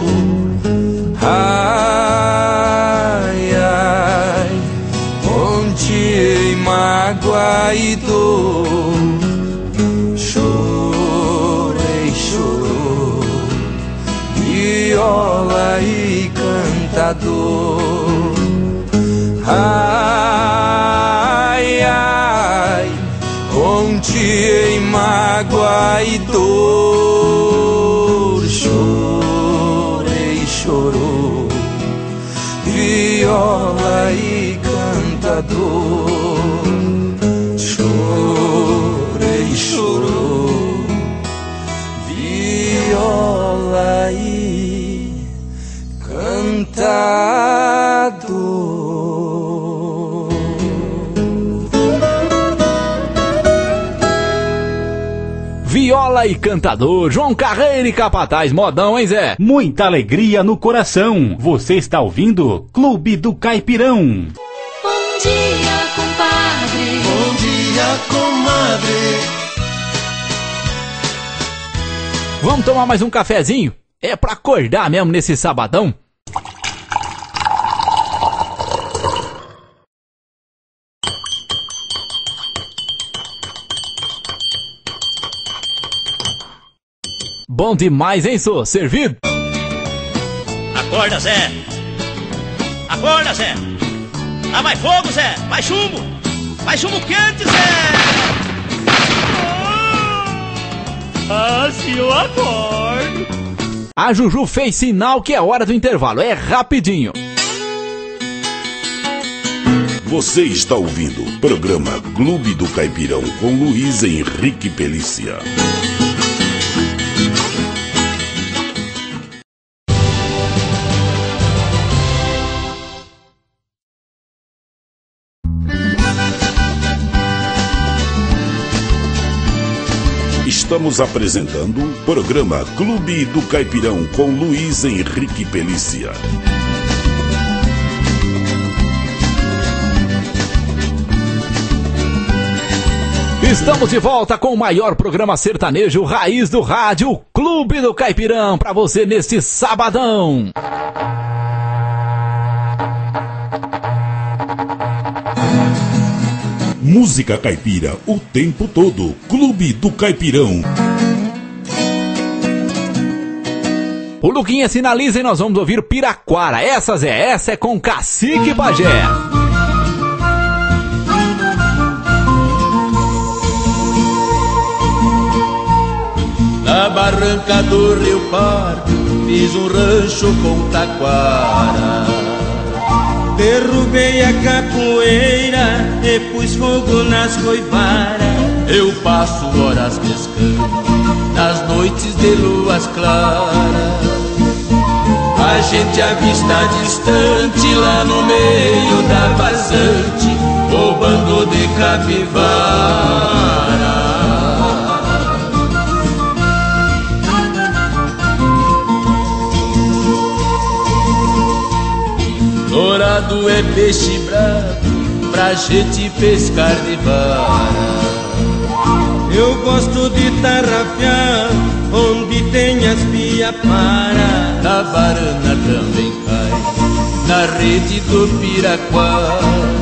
Ai, ai, ponteei mágoa e dor. Chorei, chorou, viola e cantador. Ai, ai, ponteei mágoa e dor. Chorei, chorou, viola e cantador. Chorei, chorou, viola e cantador. Viola e cantador, João Carreiro e Capataz, modão, hein, Zé? Muita alegria no coração. Você está ouvindo Clube do Caipirão. Bom dia, compadre. Bom dia, comadre. Vamos tomar mais um cafezinho? É pra acordar mesmo nesse sabadão? Bom demais, hein, sô? Servido? Acorda, Zé! Acorda, Zé! Ah, mais fogo, Zé! Mais chumbo! Mais chumbo quente, Zé! Ah, se eu acordo! A Juju fez sinal que é hora do intervalo. É rapidinho. Você está ouvindo o programa Clube do Caipirão com Luiz Henrique Pelícia. Estamos apresentando o programa Clube do Caipirão com Luiz Henrique Pelícia. Estamos de volta com o maior programa sertanejo raiz do rádio, Clube do Caipirão, para você neste sabadão. Música caipira o tempo todo. Clube do Caipirão. O Luquinha sinaliza e nós vamos ouvir Piraquara. Essa, Zé, essa é com Cacique Pajé. Na barranca do Rio Pardo fiz um rancho com taquara. Derrubei a capoeira e pus fogo nas coivaras. Eu passo horas pescando nas noites de luas claras. A gente avista distante lá no meio da vazante o bando de capivara. Dourado é peixe bravo pra gente pescar de vara. Eu gosto de tarrafiar onde tem as piapara. Na varana também cai, na rede do piraquá.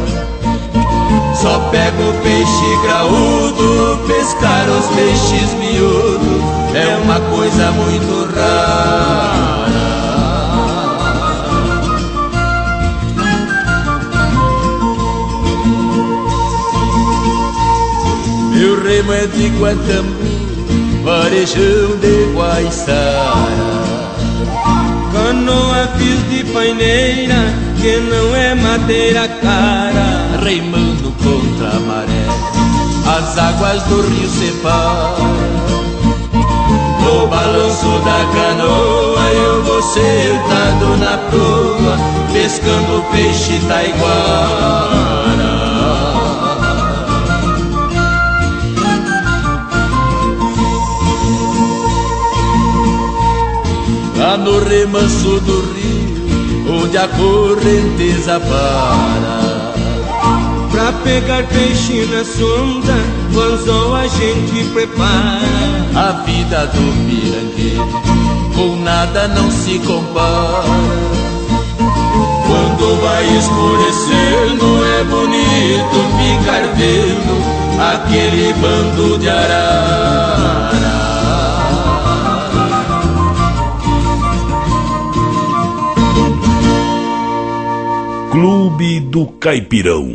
Só pego peixe graúdo, pescar os peixes miúdos é uma coisa muito rara. Meu remo é de Guantambu, varejão de Guaiçara. Canoa fios de paineira, que não é madeira cara. Remando contra a maré, as águas do rio separam. No balanço da canoa eu vou sentado na proa, pescando peixe taiguara. Lá no remanso do rio, onde a correnteza para. Pra pegar peixe na sonda, o anzol a gente prepara. A vida do pirangueiro com nada não se compara. Quando vai escurecendo é bonito ficar vendo aquele bando de arara. Clube do Caipirão.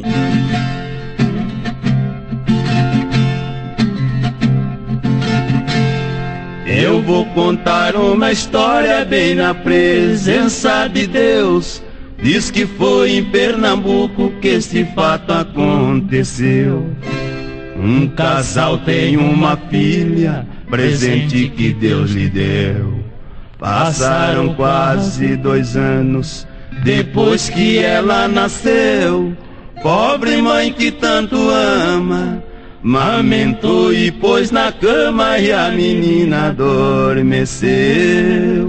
Eu vou contar uma história bem na presença de Deus. Diz que foi em Pernambuco que este fato aconteceu. Um casal tem uma filha, presente que Deus lhe deu. Passaram quase dois anos depois que ela nasceu. Pobre mãe que tanto ama, mamentou e pôs na cama e a menina adormeceu.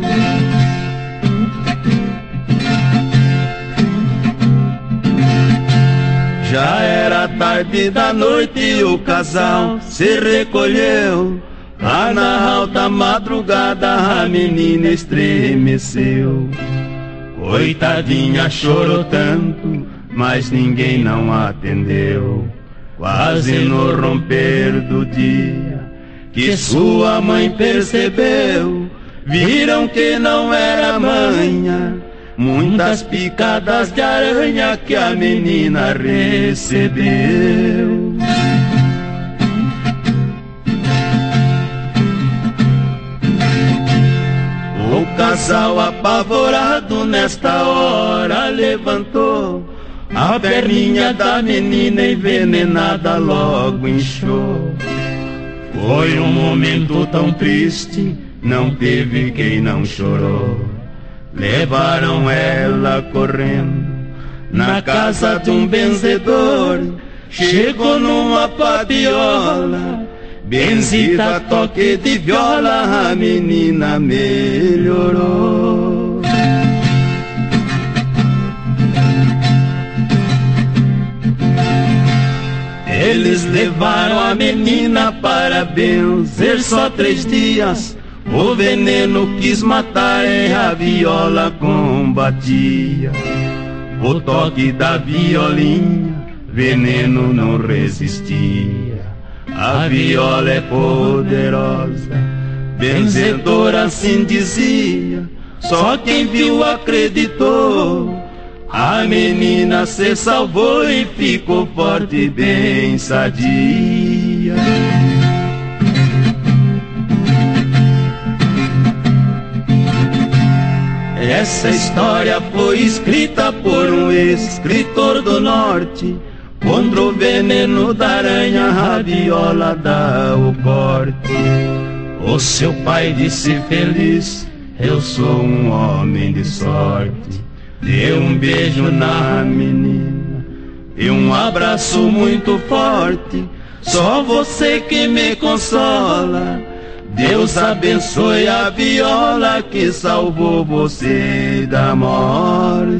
Já era tarde da noite e o casal se recolheu. Lá na alta madrugada a menina estremeceu. Coitadinha chorou tanto, mas ninguém não atendeu. Quase no romper do dia que sua mãe percebeu, viram que não era manha, muitas picadas de aranha que a menina recebeu. O casal apavorado nesta hora levantou, a perninha da menina envenenada logo inchou. Foi um momento tão triste, não teve quem não chorou. Levaram ela correndo na casa de um benzedor. Chegou numa papiola, benzida toque de viola, a menina melhorou. Eles levaram a menina para benzer só três dias. O veneno quis matar e a viola combatia. O toque da violinha, veneno não resistia. A viola é poderosa, benzedora assim dizia. Só quem viu acreditou. A menina se salvou e ficou forte e bem sadia. Essa história foi escrita por um escritor do norte. Contra o veneno da aranha, a viola dá o corte. O seu pai disse feliz: eu sou um homem de sorte. Deu um beijo na menina e um abraço muito forte. Só você que me consola. Deus abençoe a viola que salvou você da morte.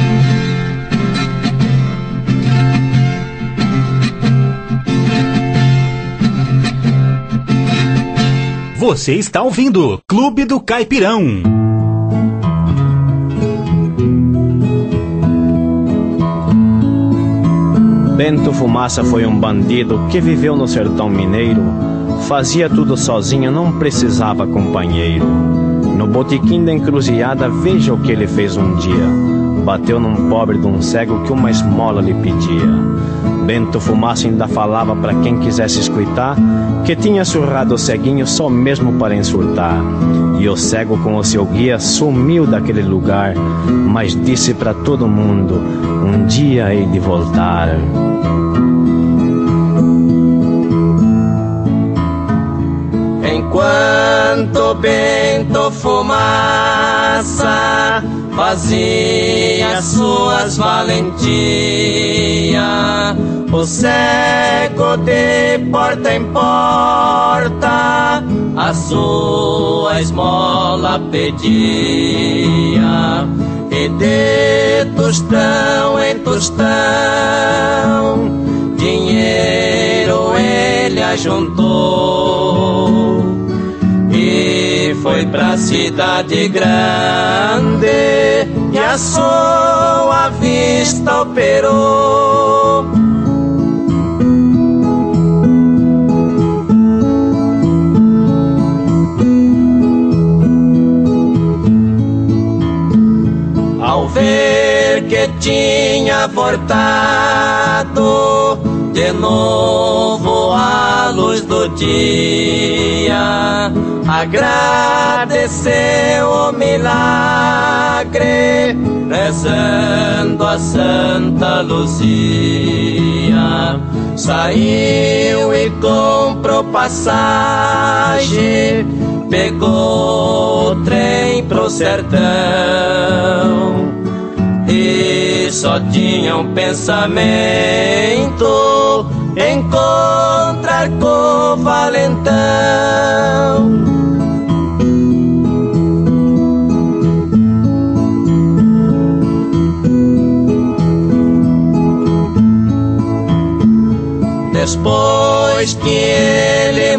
Você está ouvindo Clube do Caipirão. Bento Fumaça foi um bandido que viveu no sertão mineiro. Fazia tudo sozinho, não precisava companheiro. No botequim da encruzilhada, veja o que ele fez um dia. Bateu num pobre de um cego que uma esmola lhe pedia. Bento Fumaça ainda falava pra quem quisesse escutar que tinha surrado o ceguinho só mesmo para insultar. E o cego com o seu guia sumiu daquele lugar, mas disse pra todo mundo: um dia hei de voltar. Enquanto Bento Fumaça fazia suas valentias, o cego de porta em porta a sua esmola pedia. E de tostão em tostão dinheiro ele ajuntou e foi pra cidade grande e a sua vista operou. Ao ver que tinha voltado de novo à luz do dia, agradeceu o milagre, rezando a Santa Luzia. Saiu e comprou passagem, pegou o trem pro sertão e só tinha um pensamento: encontrar com o valentão. Depois que ele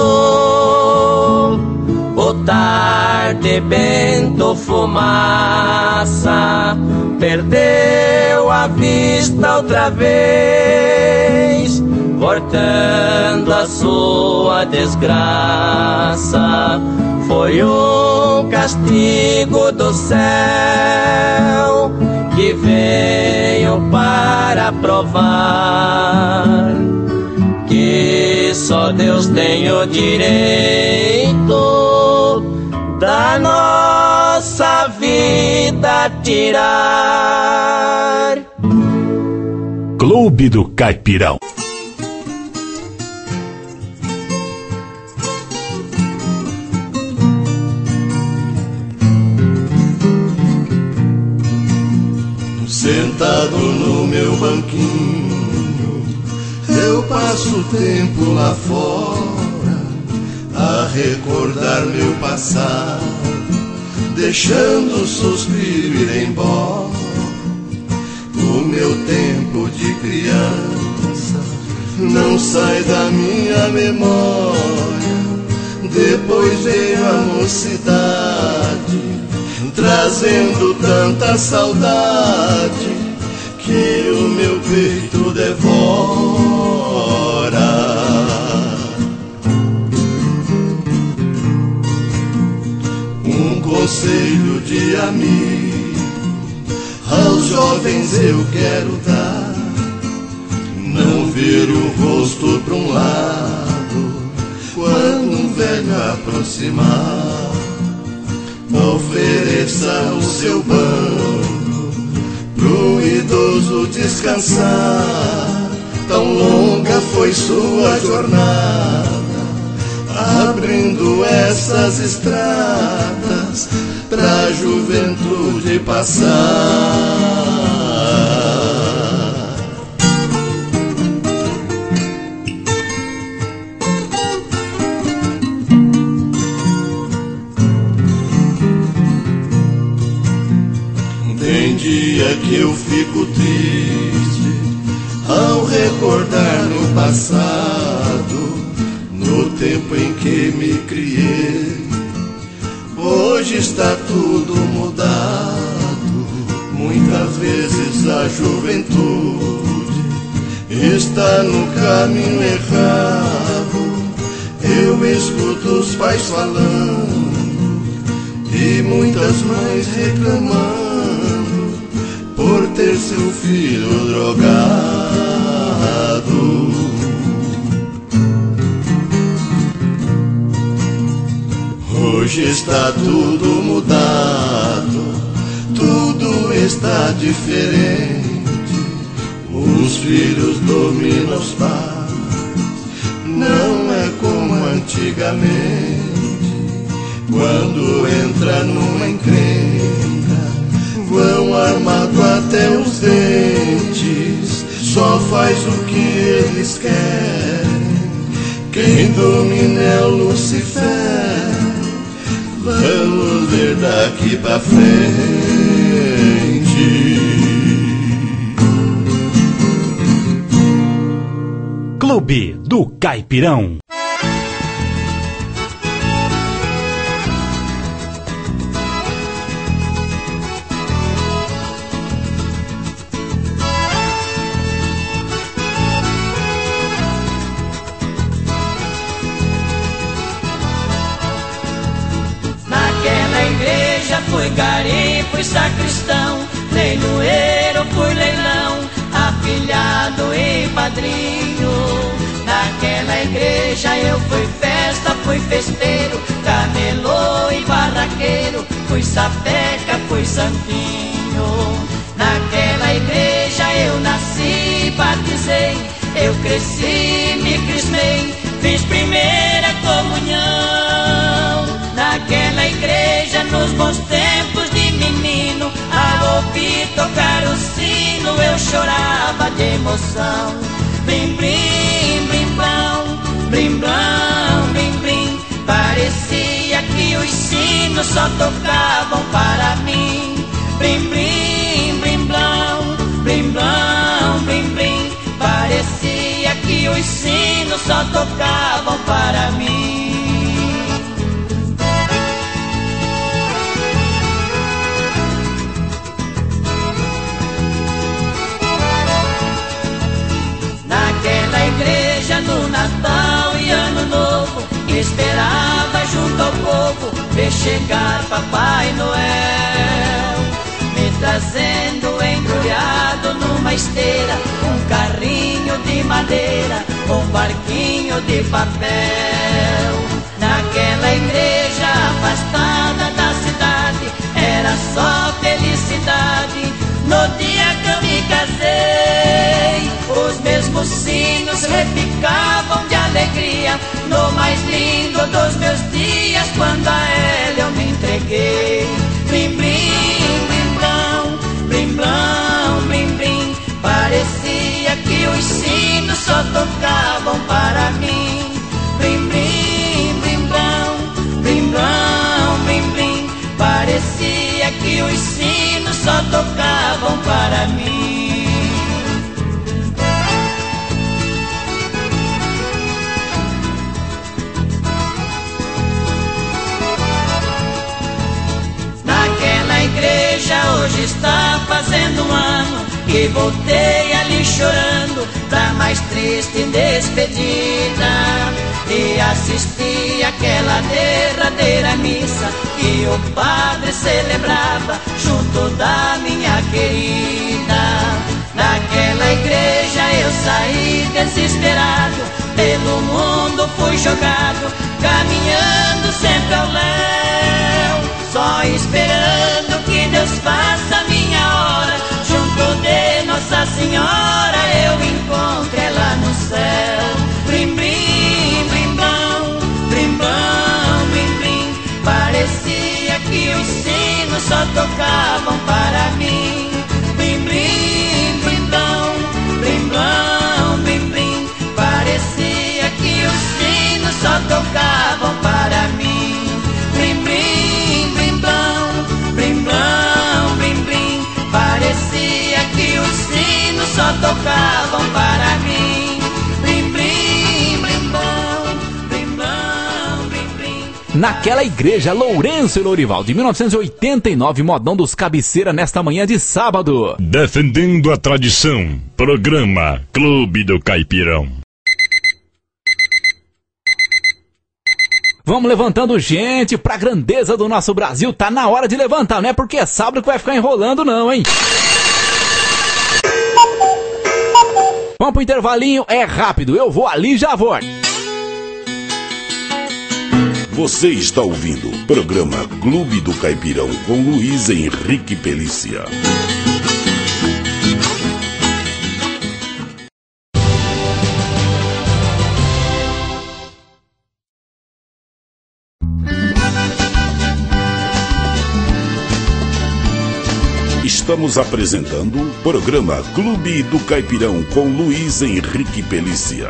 matou o tarde Bento Fumaça, perdeu a vista outra vez, voltando a sua desgraça. Foi um castigo do céu que veio para provar que só Deus tem o direito da nossa vida tirar. Clube do Caipirão. Sentado no meu banquinho, eu passo o tempo lá fora a recordar meu passado, deixando o suspiro ir embora. O meu tempo de criança não sai da minha memória. Depois veio a mocidade, trazendo tanta saudade que o meu peito devora. Um conselho de amigo aos jovens eu quero dar: não ver o rosto pra um lado quando um velho aproximar. ofereça o seu banco pro idoso descansar. Tão longa foi sua jornada, abrindo essas estradas pra juventude passar. Tem dia que eu fico triste ao recordar no passado, no tempo em que me criei. Hoje está tudo mudado, muitas vezes a juventude está no caminho errado. Eu escuto os pais falando e muitas mães reclamando por ter seu filho drogado. Hoje está tudo mudado, tudo está diferente. Os filhos dominam os pais, não é como antigamente. Quando entra numa encrenca, vão armado até os dentes, só faz o que eles querem. Quem domina é o Lucifer, vamos ver daqui pra frente. Clube do Caipirão. Fui gari, fui sacristão, leiloeiro, fui leilão, afilhado e padrinho. Naquela igreja eu fui festa, fui festeiro, camelô e barraqueiro, fui sapeca, fui santinho. Naquela igreja eu nasci, batizei, eu cresci, me crismei, fiz primeira comunhão. Naquela igreja, nos bons tempos de menino, ao ouvir tocar o sino, eu chorava de emoção. Blim, blim, blim, blão, blim, blão, blim, blim. Parecia que os sinos só tocavam para mim. Blim, blim, blim, blão, blim, blão, blim, blim. Parecia que os sinos só tocavam para mim. Igreja no Natal e Ano Novo, esperava junto ao povo ver chegar Papai Noel, me trazendo embrulhado numa esteira, um carrinho de madeira, um barquinho de papel. Naquela igreja afastada da cidade, era só felicidade. No dia que eu me casei, os mesmos sinos repicavam de alegria, no mais lindo dos meus dias, quando a ela eu me entreguei. Blim, blim, blim, blão, blim, blão, blim, blim. Parecia que os sinos só tocavam para mim. Blim, blim, blim, blão, blim, blão, blim, blim. Parecia que os sinos só tocavam para mim. Naquela igreja hoje está fazendo um ano que voltei ali chorando pra mais triste despedida, e assisti aquela derradeira missa que o padre celebrava junto da minha querida. Naquela igreja eu saí desesperado, pelo mundo fui jogado, caminhando sempre ao léu. só esperando que Deus faça a minha hora. Junto de Nossa Senhora eu encontro ela no céu. Blim, blim, blim, blão, blim, blão, blim, blim. Parecia que os sinos só tocavam para mim. Blim, blim, blim, blão, blim, blão, blim, blim. Parecia que os sinos só tocavam para mim. Blim, blim, blim, blão, blim, blão, blim, blim. Parecia que os sinos só tocavam para mim. Blim, blim, blim, blão, blim, blão, blim, blim. Naquela igreja, Lourenço e Lourival, de mil novecentos e oitenta e nove, modão dos cabeceira nesta manhã de sábado. Defendendo a tradição, programa Clube do Caipirão. Vamos levantando gente pra grandeza do nosso Brasil. Tá na hora de levantar, não é porque é sábado que vai ficar enrolando não, hein? Vamos pro intervalinho, é rápido, eu vou ali e já volto. Você está ouvindo o programa Clube do Caipirão com Luiz Henrique Pelícia. Estamos apresentando o programa Clube do Caipirão com Luiz Henrique Pelícia.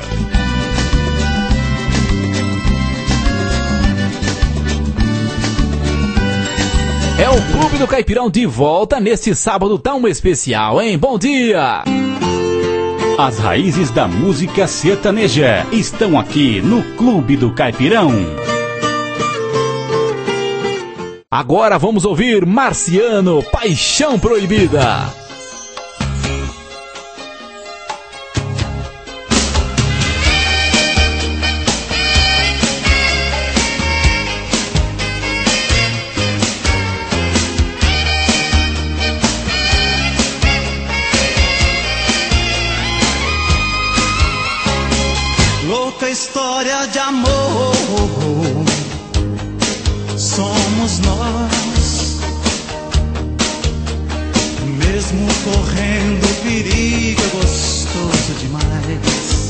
É o Clube do Caipirão de volta neste sábado tão especial, hein? Bom dia! As raízes da música sertaneja estão aqui no Clube do Caipirão. Agora vamos ouvir Marciano, Paixão Proibida. Louca história de amor somos nós, mesmo correndo perigo é gostoso demais.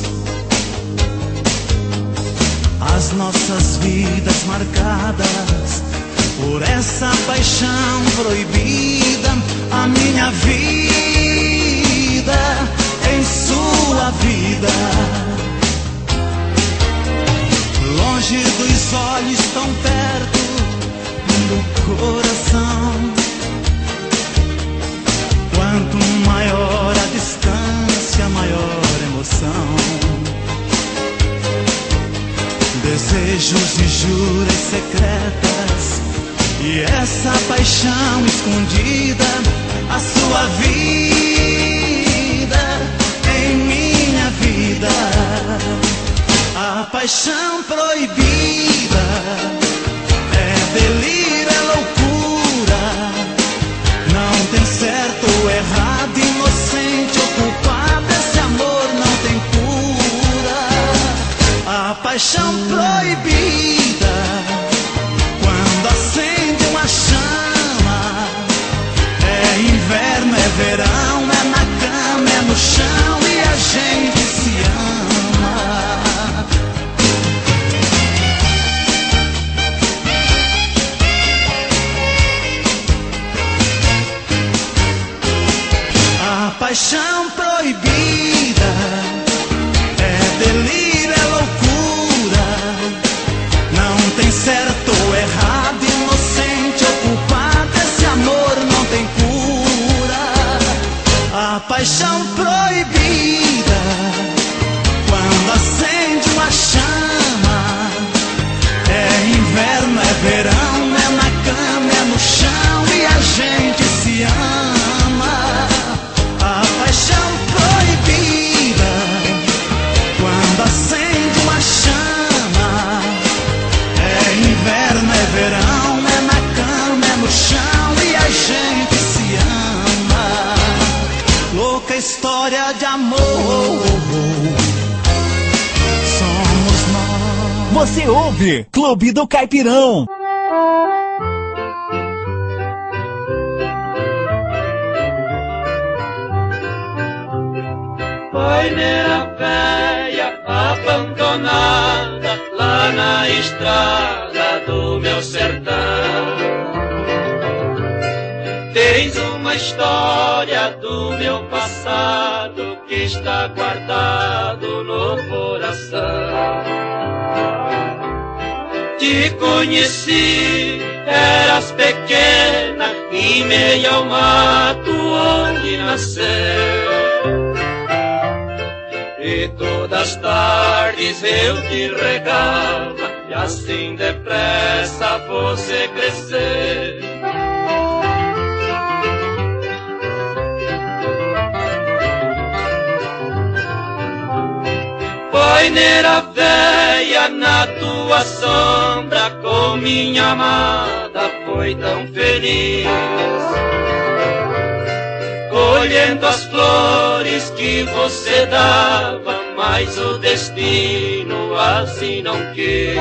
As nossas vidas marcadas por essa paixão proibida, a minha vida em sua vida, longe dos olhos tão perto do coração. Quanto maior a distância, maior a emoção. Desejos e juras secretas e essa paixão escondida, a sua vida em minha vida. A paixão proibida é delírio, é loucura. Não tem certo ou errado, inocente ou culpado. Esse amor não tem cura. A paixão proibida, quando acende uma chama, é inverno, é verão, é na cama, é no chão e a gente se ama. A paixão proibida é delírio, é loucura. Não tem certo ou errado, inocente ou culpado. Esse amor não tem cura. A paixão proibida, quando acende uma chama, é inverno, é verão, é na cama, é no chão e a gente se ama. A paixão proibida, quando acende uma chama, é inverno, é verão, é na cama, é no chão e a gente se ama. Louca história de amor somos nós. Você ouve Clube do Caipirão. paineira velha abandonada lá na estrada do meu sertão. Tens uma história do meu passado que está guardado no coração. Te conheci, eras pequena, em meio ao mato onde nasceu. E todas as tardes eu te regava, e assim depressa você cresceu. Paineira velha, na tua sombra com minha amada foi tão feliz, colhendo as flores que você dava, mas o destino assim não quis.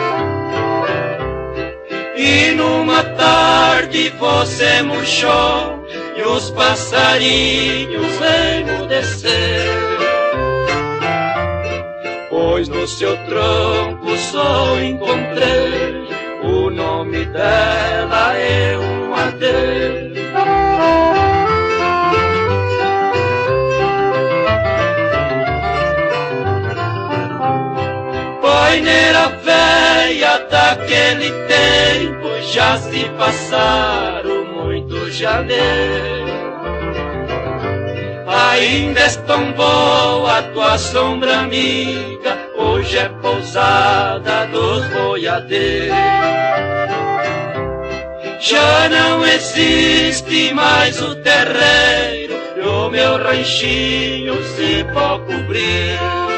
E numa tarde você murchou e os passarinhos emudeceram, pois no seu tronco só encontrei o nome dela é um adeus. Paineira velha, daquele tempo já se passaram muitos janeiros. Ainda és tão boa a tua sombra amiga, hoje é pousada dos boiadeiros. Já não existe mais o terreiro, e o meu ranchinho se pode cobrir.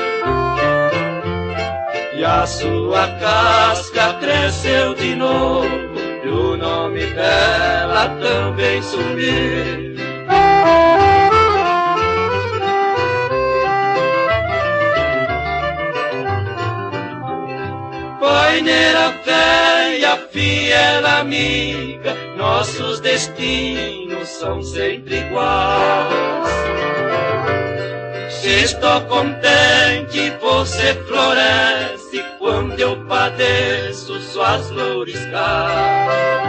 E a sua casca cresceu de novo, e o nome dela também sumiu. Paineira velha, fiel amiga, nossos destinos são sempre iguais. Se estou contente, você floresce, quando eu padeço, suas flores caem.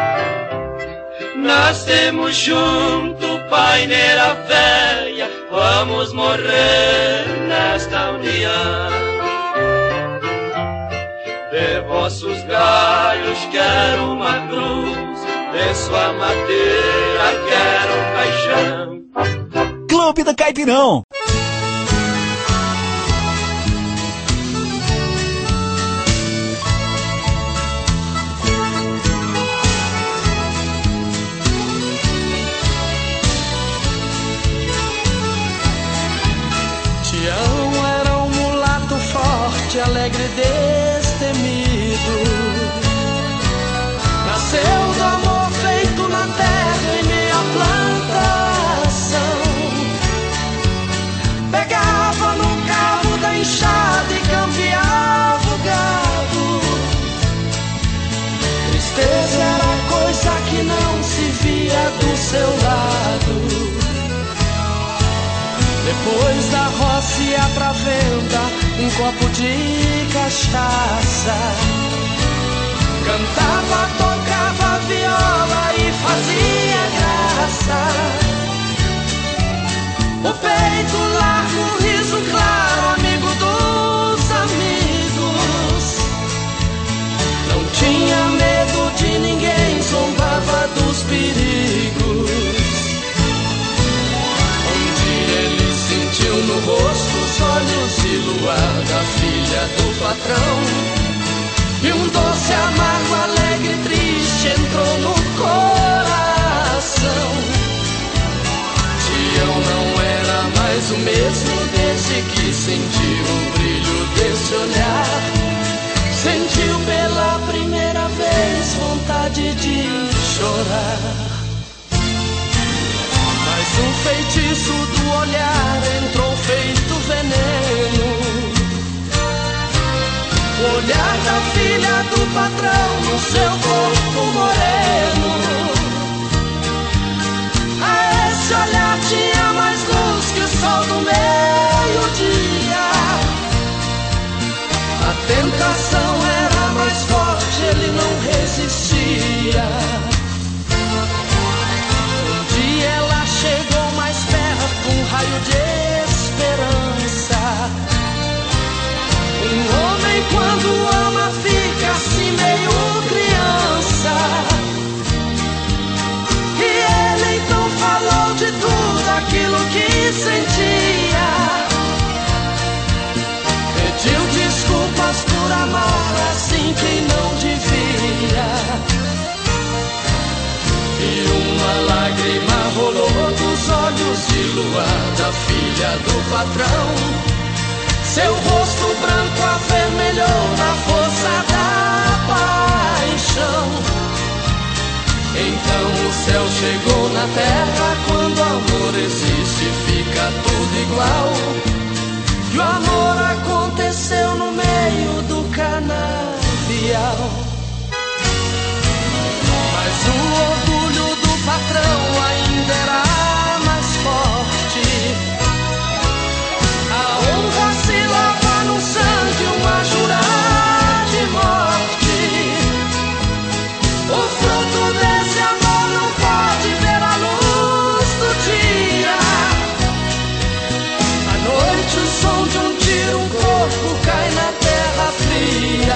Nascemos juntos, paineira velha, vamos morrer nesta união. De vossos galhos quero uma cruz, de sua madeira quero um caixão. Clube do Caipirão. Tião era um mulato forte, alegre, destemido. Nasceu do amor feito na terra em meia plantação. Pegava no carro da enxada e cambiava o gado. Tristeza era coisa que não se via do seu lado. Depois da roça ia pra venda um copo de cachaça. Cantava, tocava viola e fazia graça. O peito largo, riso claro, amigo dos amigos. Não tinha medo de ninguém, zombava dos perigos. Sentiu no rosto os olhos de luar da filha do patrão. E um doce, amargo, alegre, triste entrou no coração. Tião não era mais o mesmo desde que sentiu o brilho desse olhar. Sentiu pela primeira vez vontade de chorar. Mas um feitiço do olhar entrou feito veneno. O olhar da filha do patrão no seu corpo moreno. A esse olhar tinha mais luz que o sol do meio-dia. luar, filha do patrão. Seu rosto branco avermelhou na força da paixão. Então o céu chegou na terra. Quando o amor existe fica tudo igual. E o amor aconteceu no meio do canavial. Mas o orgulho do patrão ainda era mais forte. A honra se lava no sangue, uma jurar de morte. O fruto desse amor não pode ver a luz do dia. À noite o som de um tiro, um corpo cai na terra fria.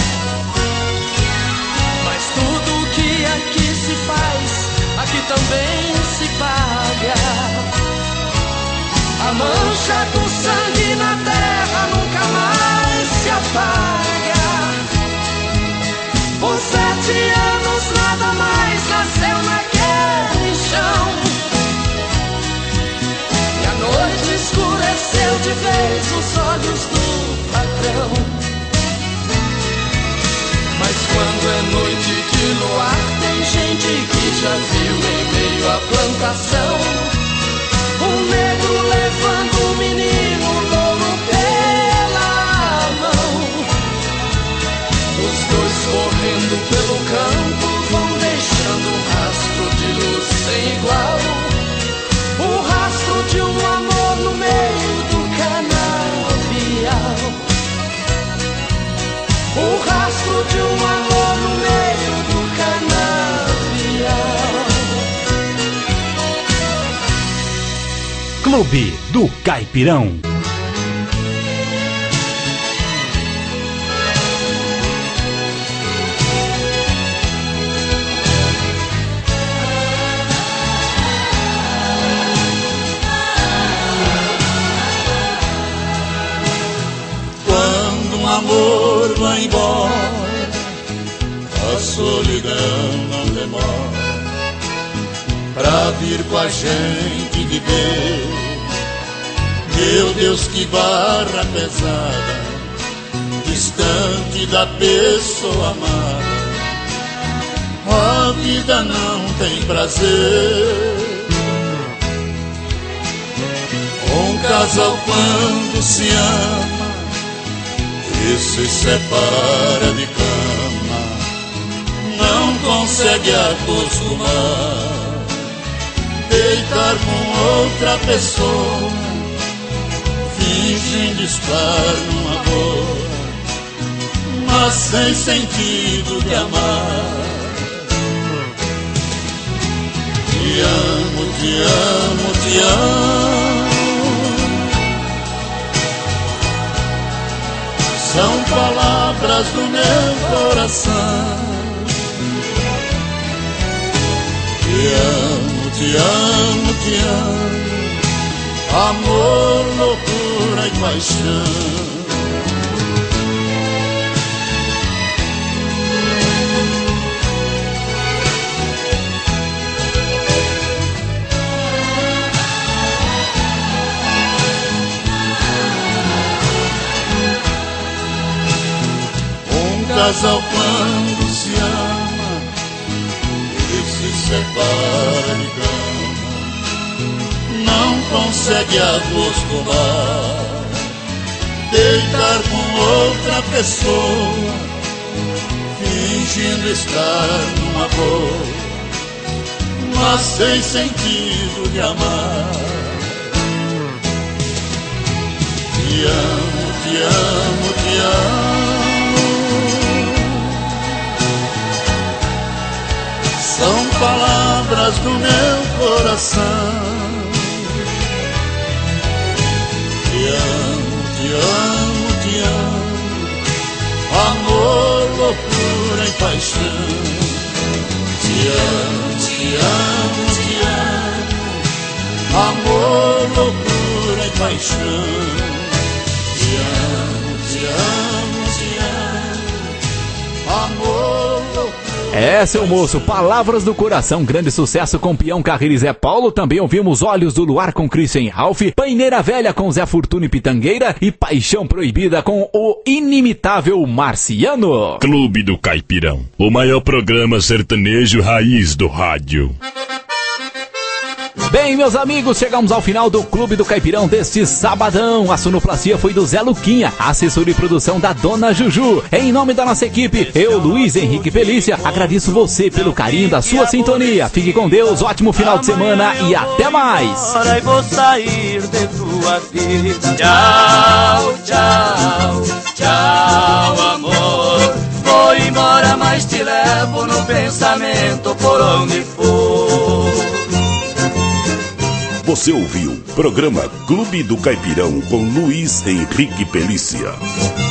Mas tudo que aqui se faz, aqui também se paga. A mancha do sangue na terra nunca mais se apaga. Por sete anos nada mais nasceu naquele chão. E a noite escureceu de vez os olhos do patrão. Mas quando é noite de luar, tem gente que já viu em meio à plantação um negro levando um menino louro pela mão. Os dois correndo pelo campo vão deixando um rastro de luz sem igual. O rastro de um amor no meio do canavial. O rastro de um amor no meio do canavial. Clube do Caipirão. Quando um amor vai embora, a solidão não demora pra vir com a gente viver. Meu Deus, que barra pesada, distante da pessoa amada. A vida não tem prazer. Um casal quando se ama e se separa de cama, não consegue acostumar. Deitar com outra pessoa, fingindo estar num amor, mas sem sentido de amar. Te amo, te amo, te amo. São palavras do meu coração. Te amo, te amo, te amo. Amor, loucura e paixão. Um casal quando se ama e se separa de cama, não consegue acostumar. Deitar com outra pessoa, fingindo estar num amor, mas sem sentido de amar. Te amo, te amo, te amo. São palavras do meu coração. Te amo, te amo, te amo. Amor, loucura e paixão. Te amo, te amo, te amo. Amor, loucura e paixão. Te amo, te amo, te amo. Amor, loucura. É, seu moço, Palavras do Coração, grande sucesso com Peão Carreira e Zé Paulo. Também ouvimos Olhos do Luar com Christian Ralph, Paineira Velha com Zé Fortuna e Pitangueira e Paixão Proibida com o inimitável Marciano. Clube do Caipirão, o maior programa sertanejo raiz do rádio. Bem, meus amigos, chegamos ao final do Clube do Caipirão deste sabadão. A sonoplastia foi do Zé Luquinha, a assessoria e produção da Dona Juju. Em nome da nossa equipe, eu, Luiz Henrique Felícia, agradeço você pelo carinho da sua sintonia. Fique com Deus, ótimo final de semana e até mais. Agora vou sair de tua vida. Tchau, tchau, tchau, amor. Vou embora, mas te levo no pensamento por onde for. Você ouviu programa Clube do Caipirão com Luiz Henrique Pelícia.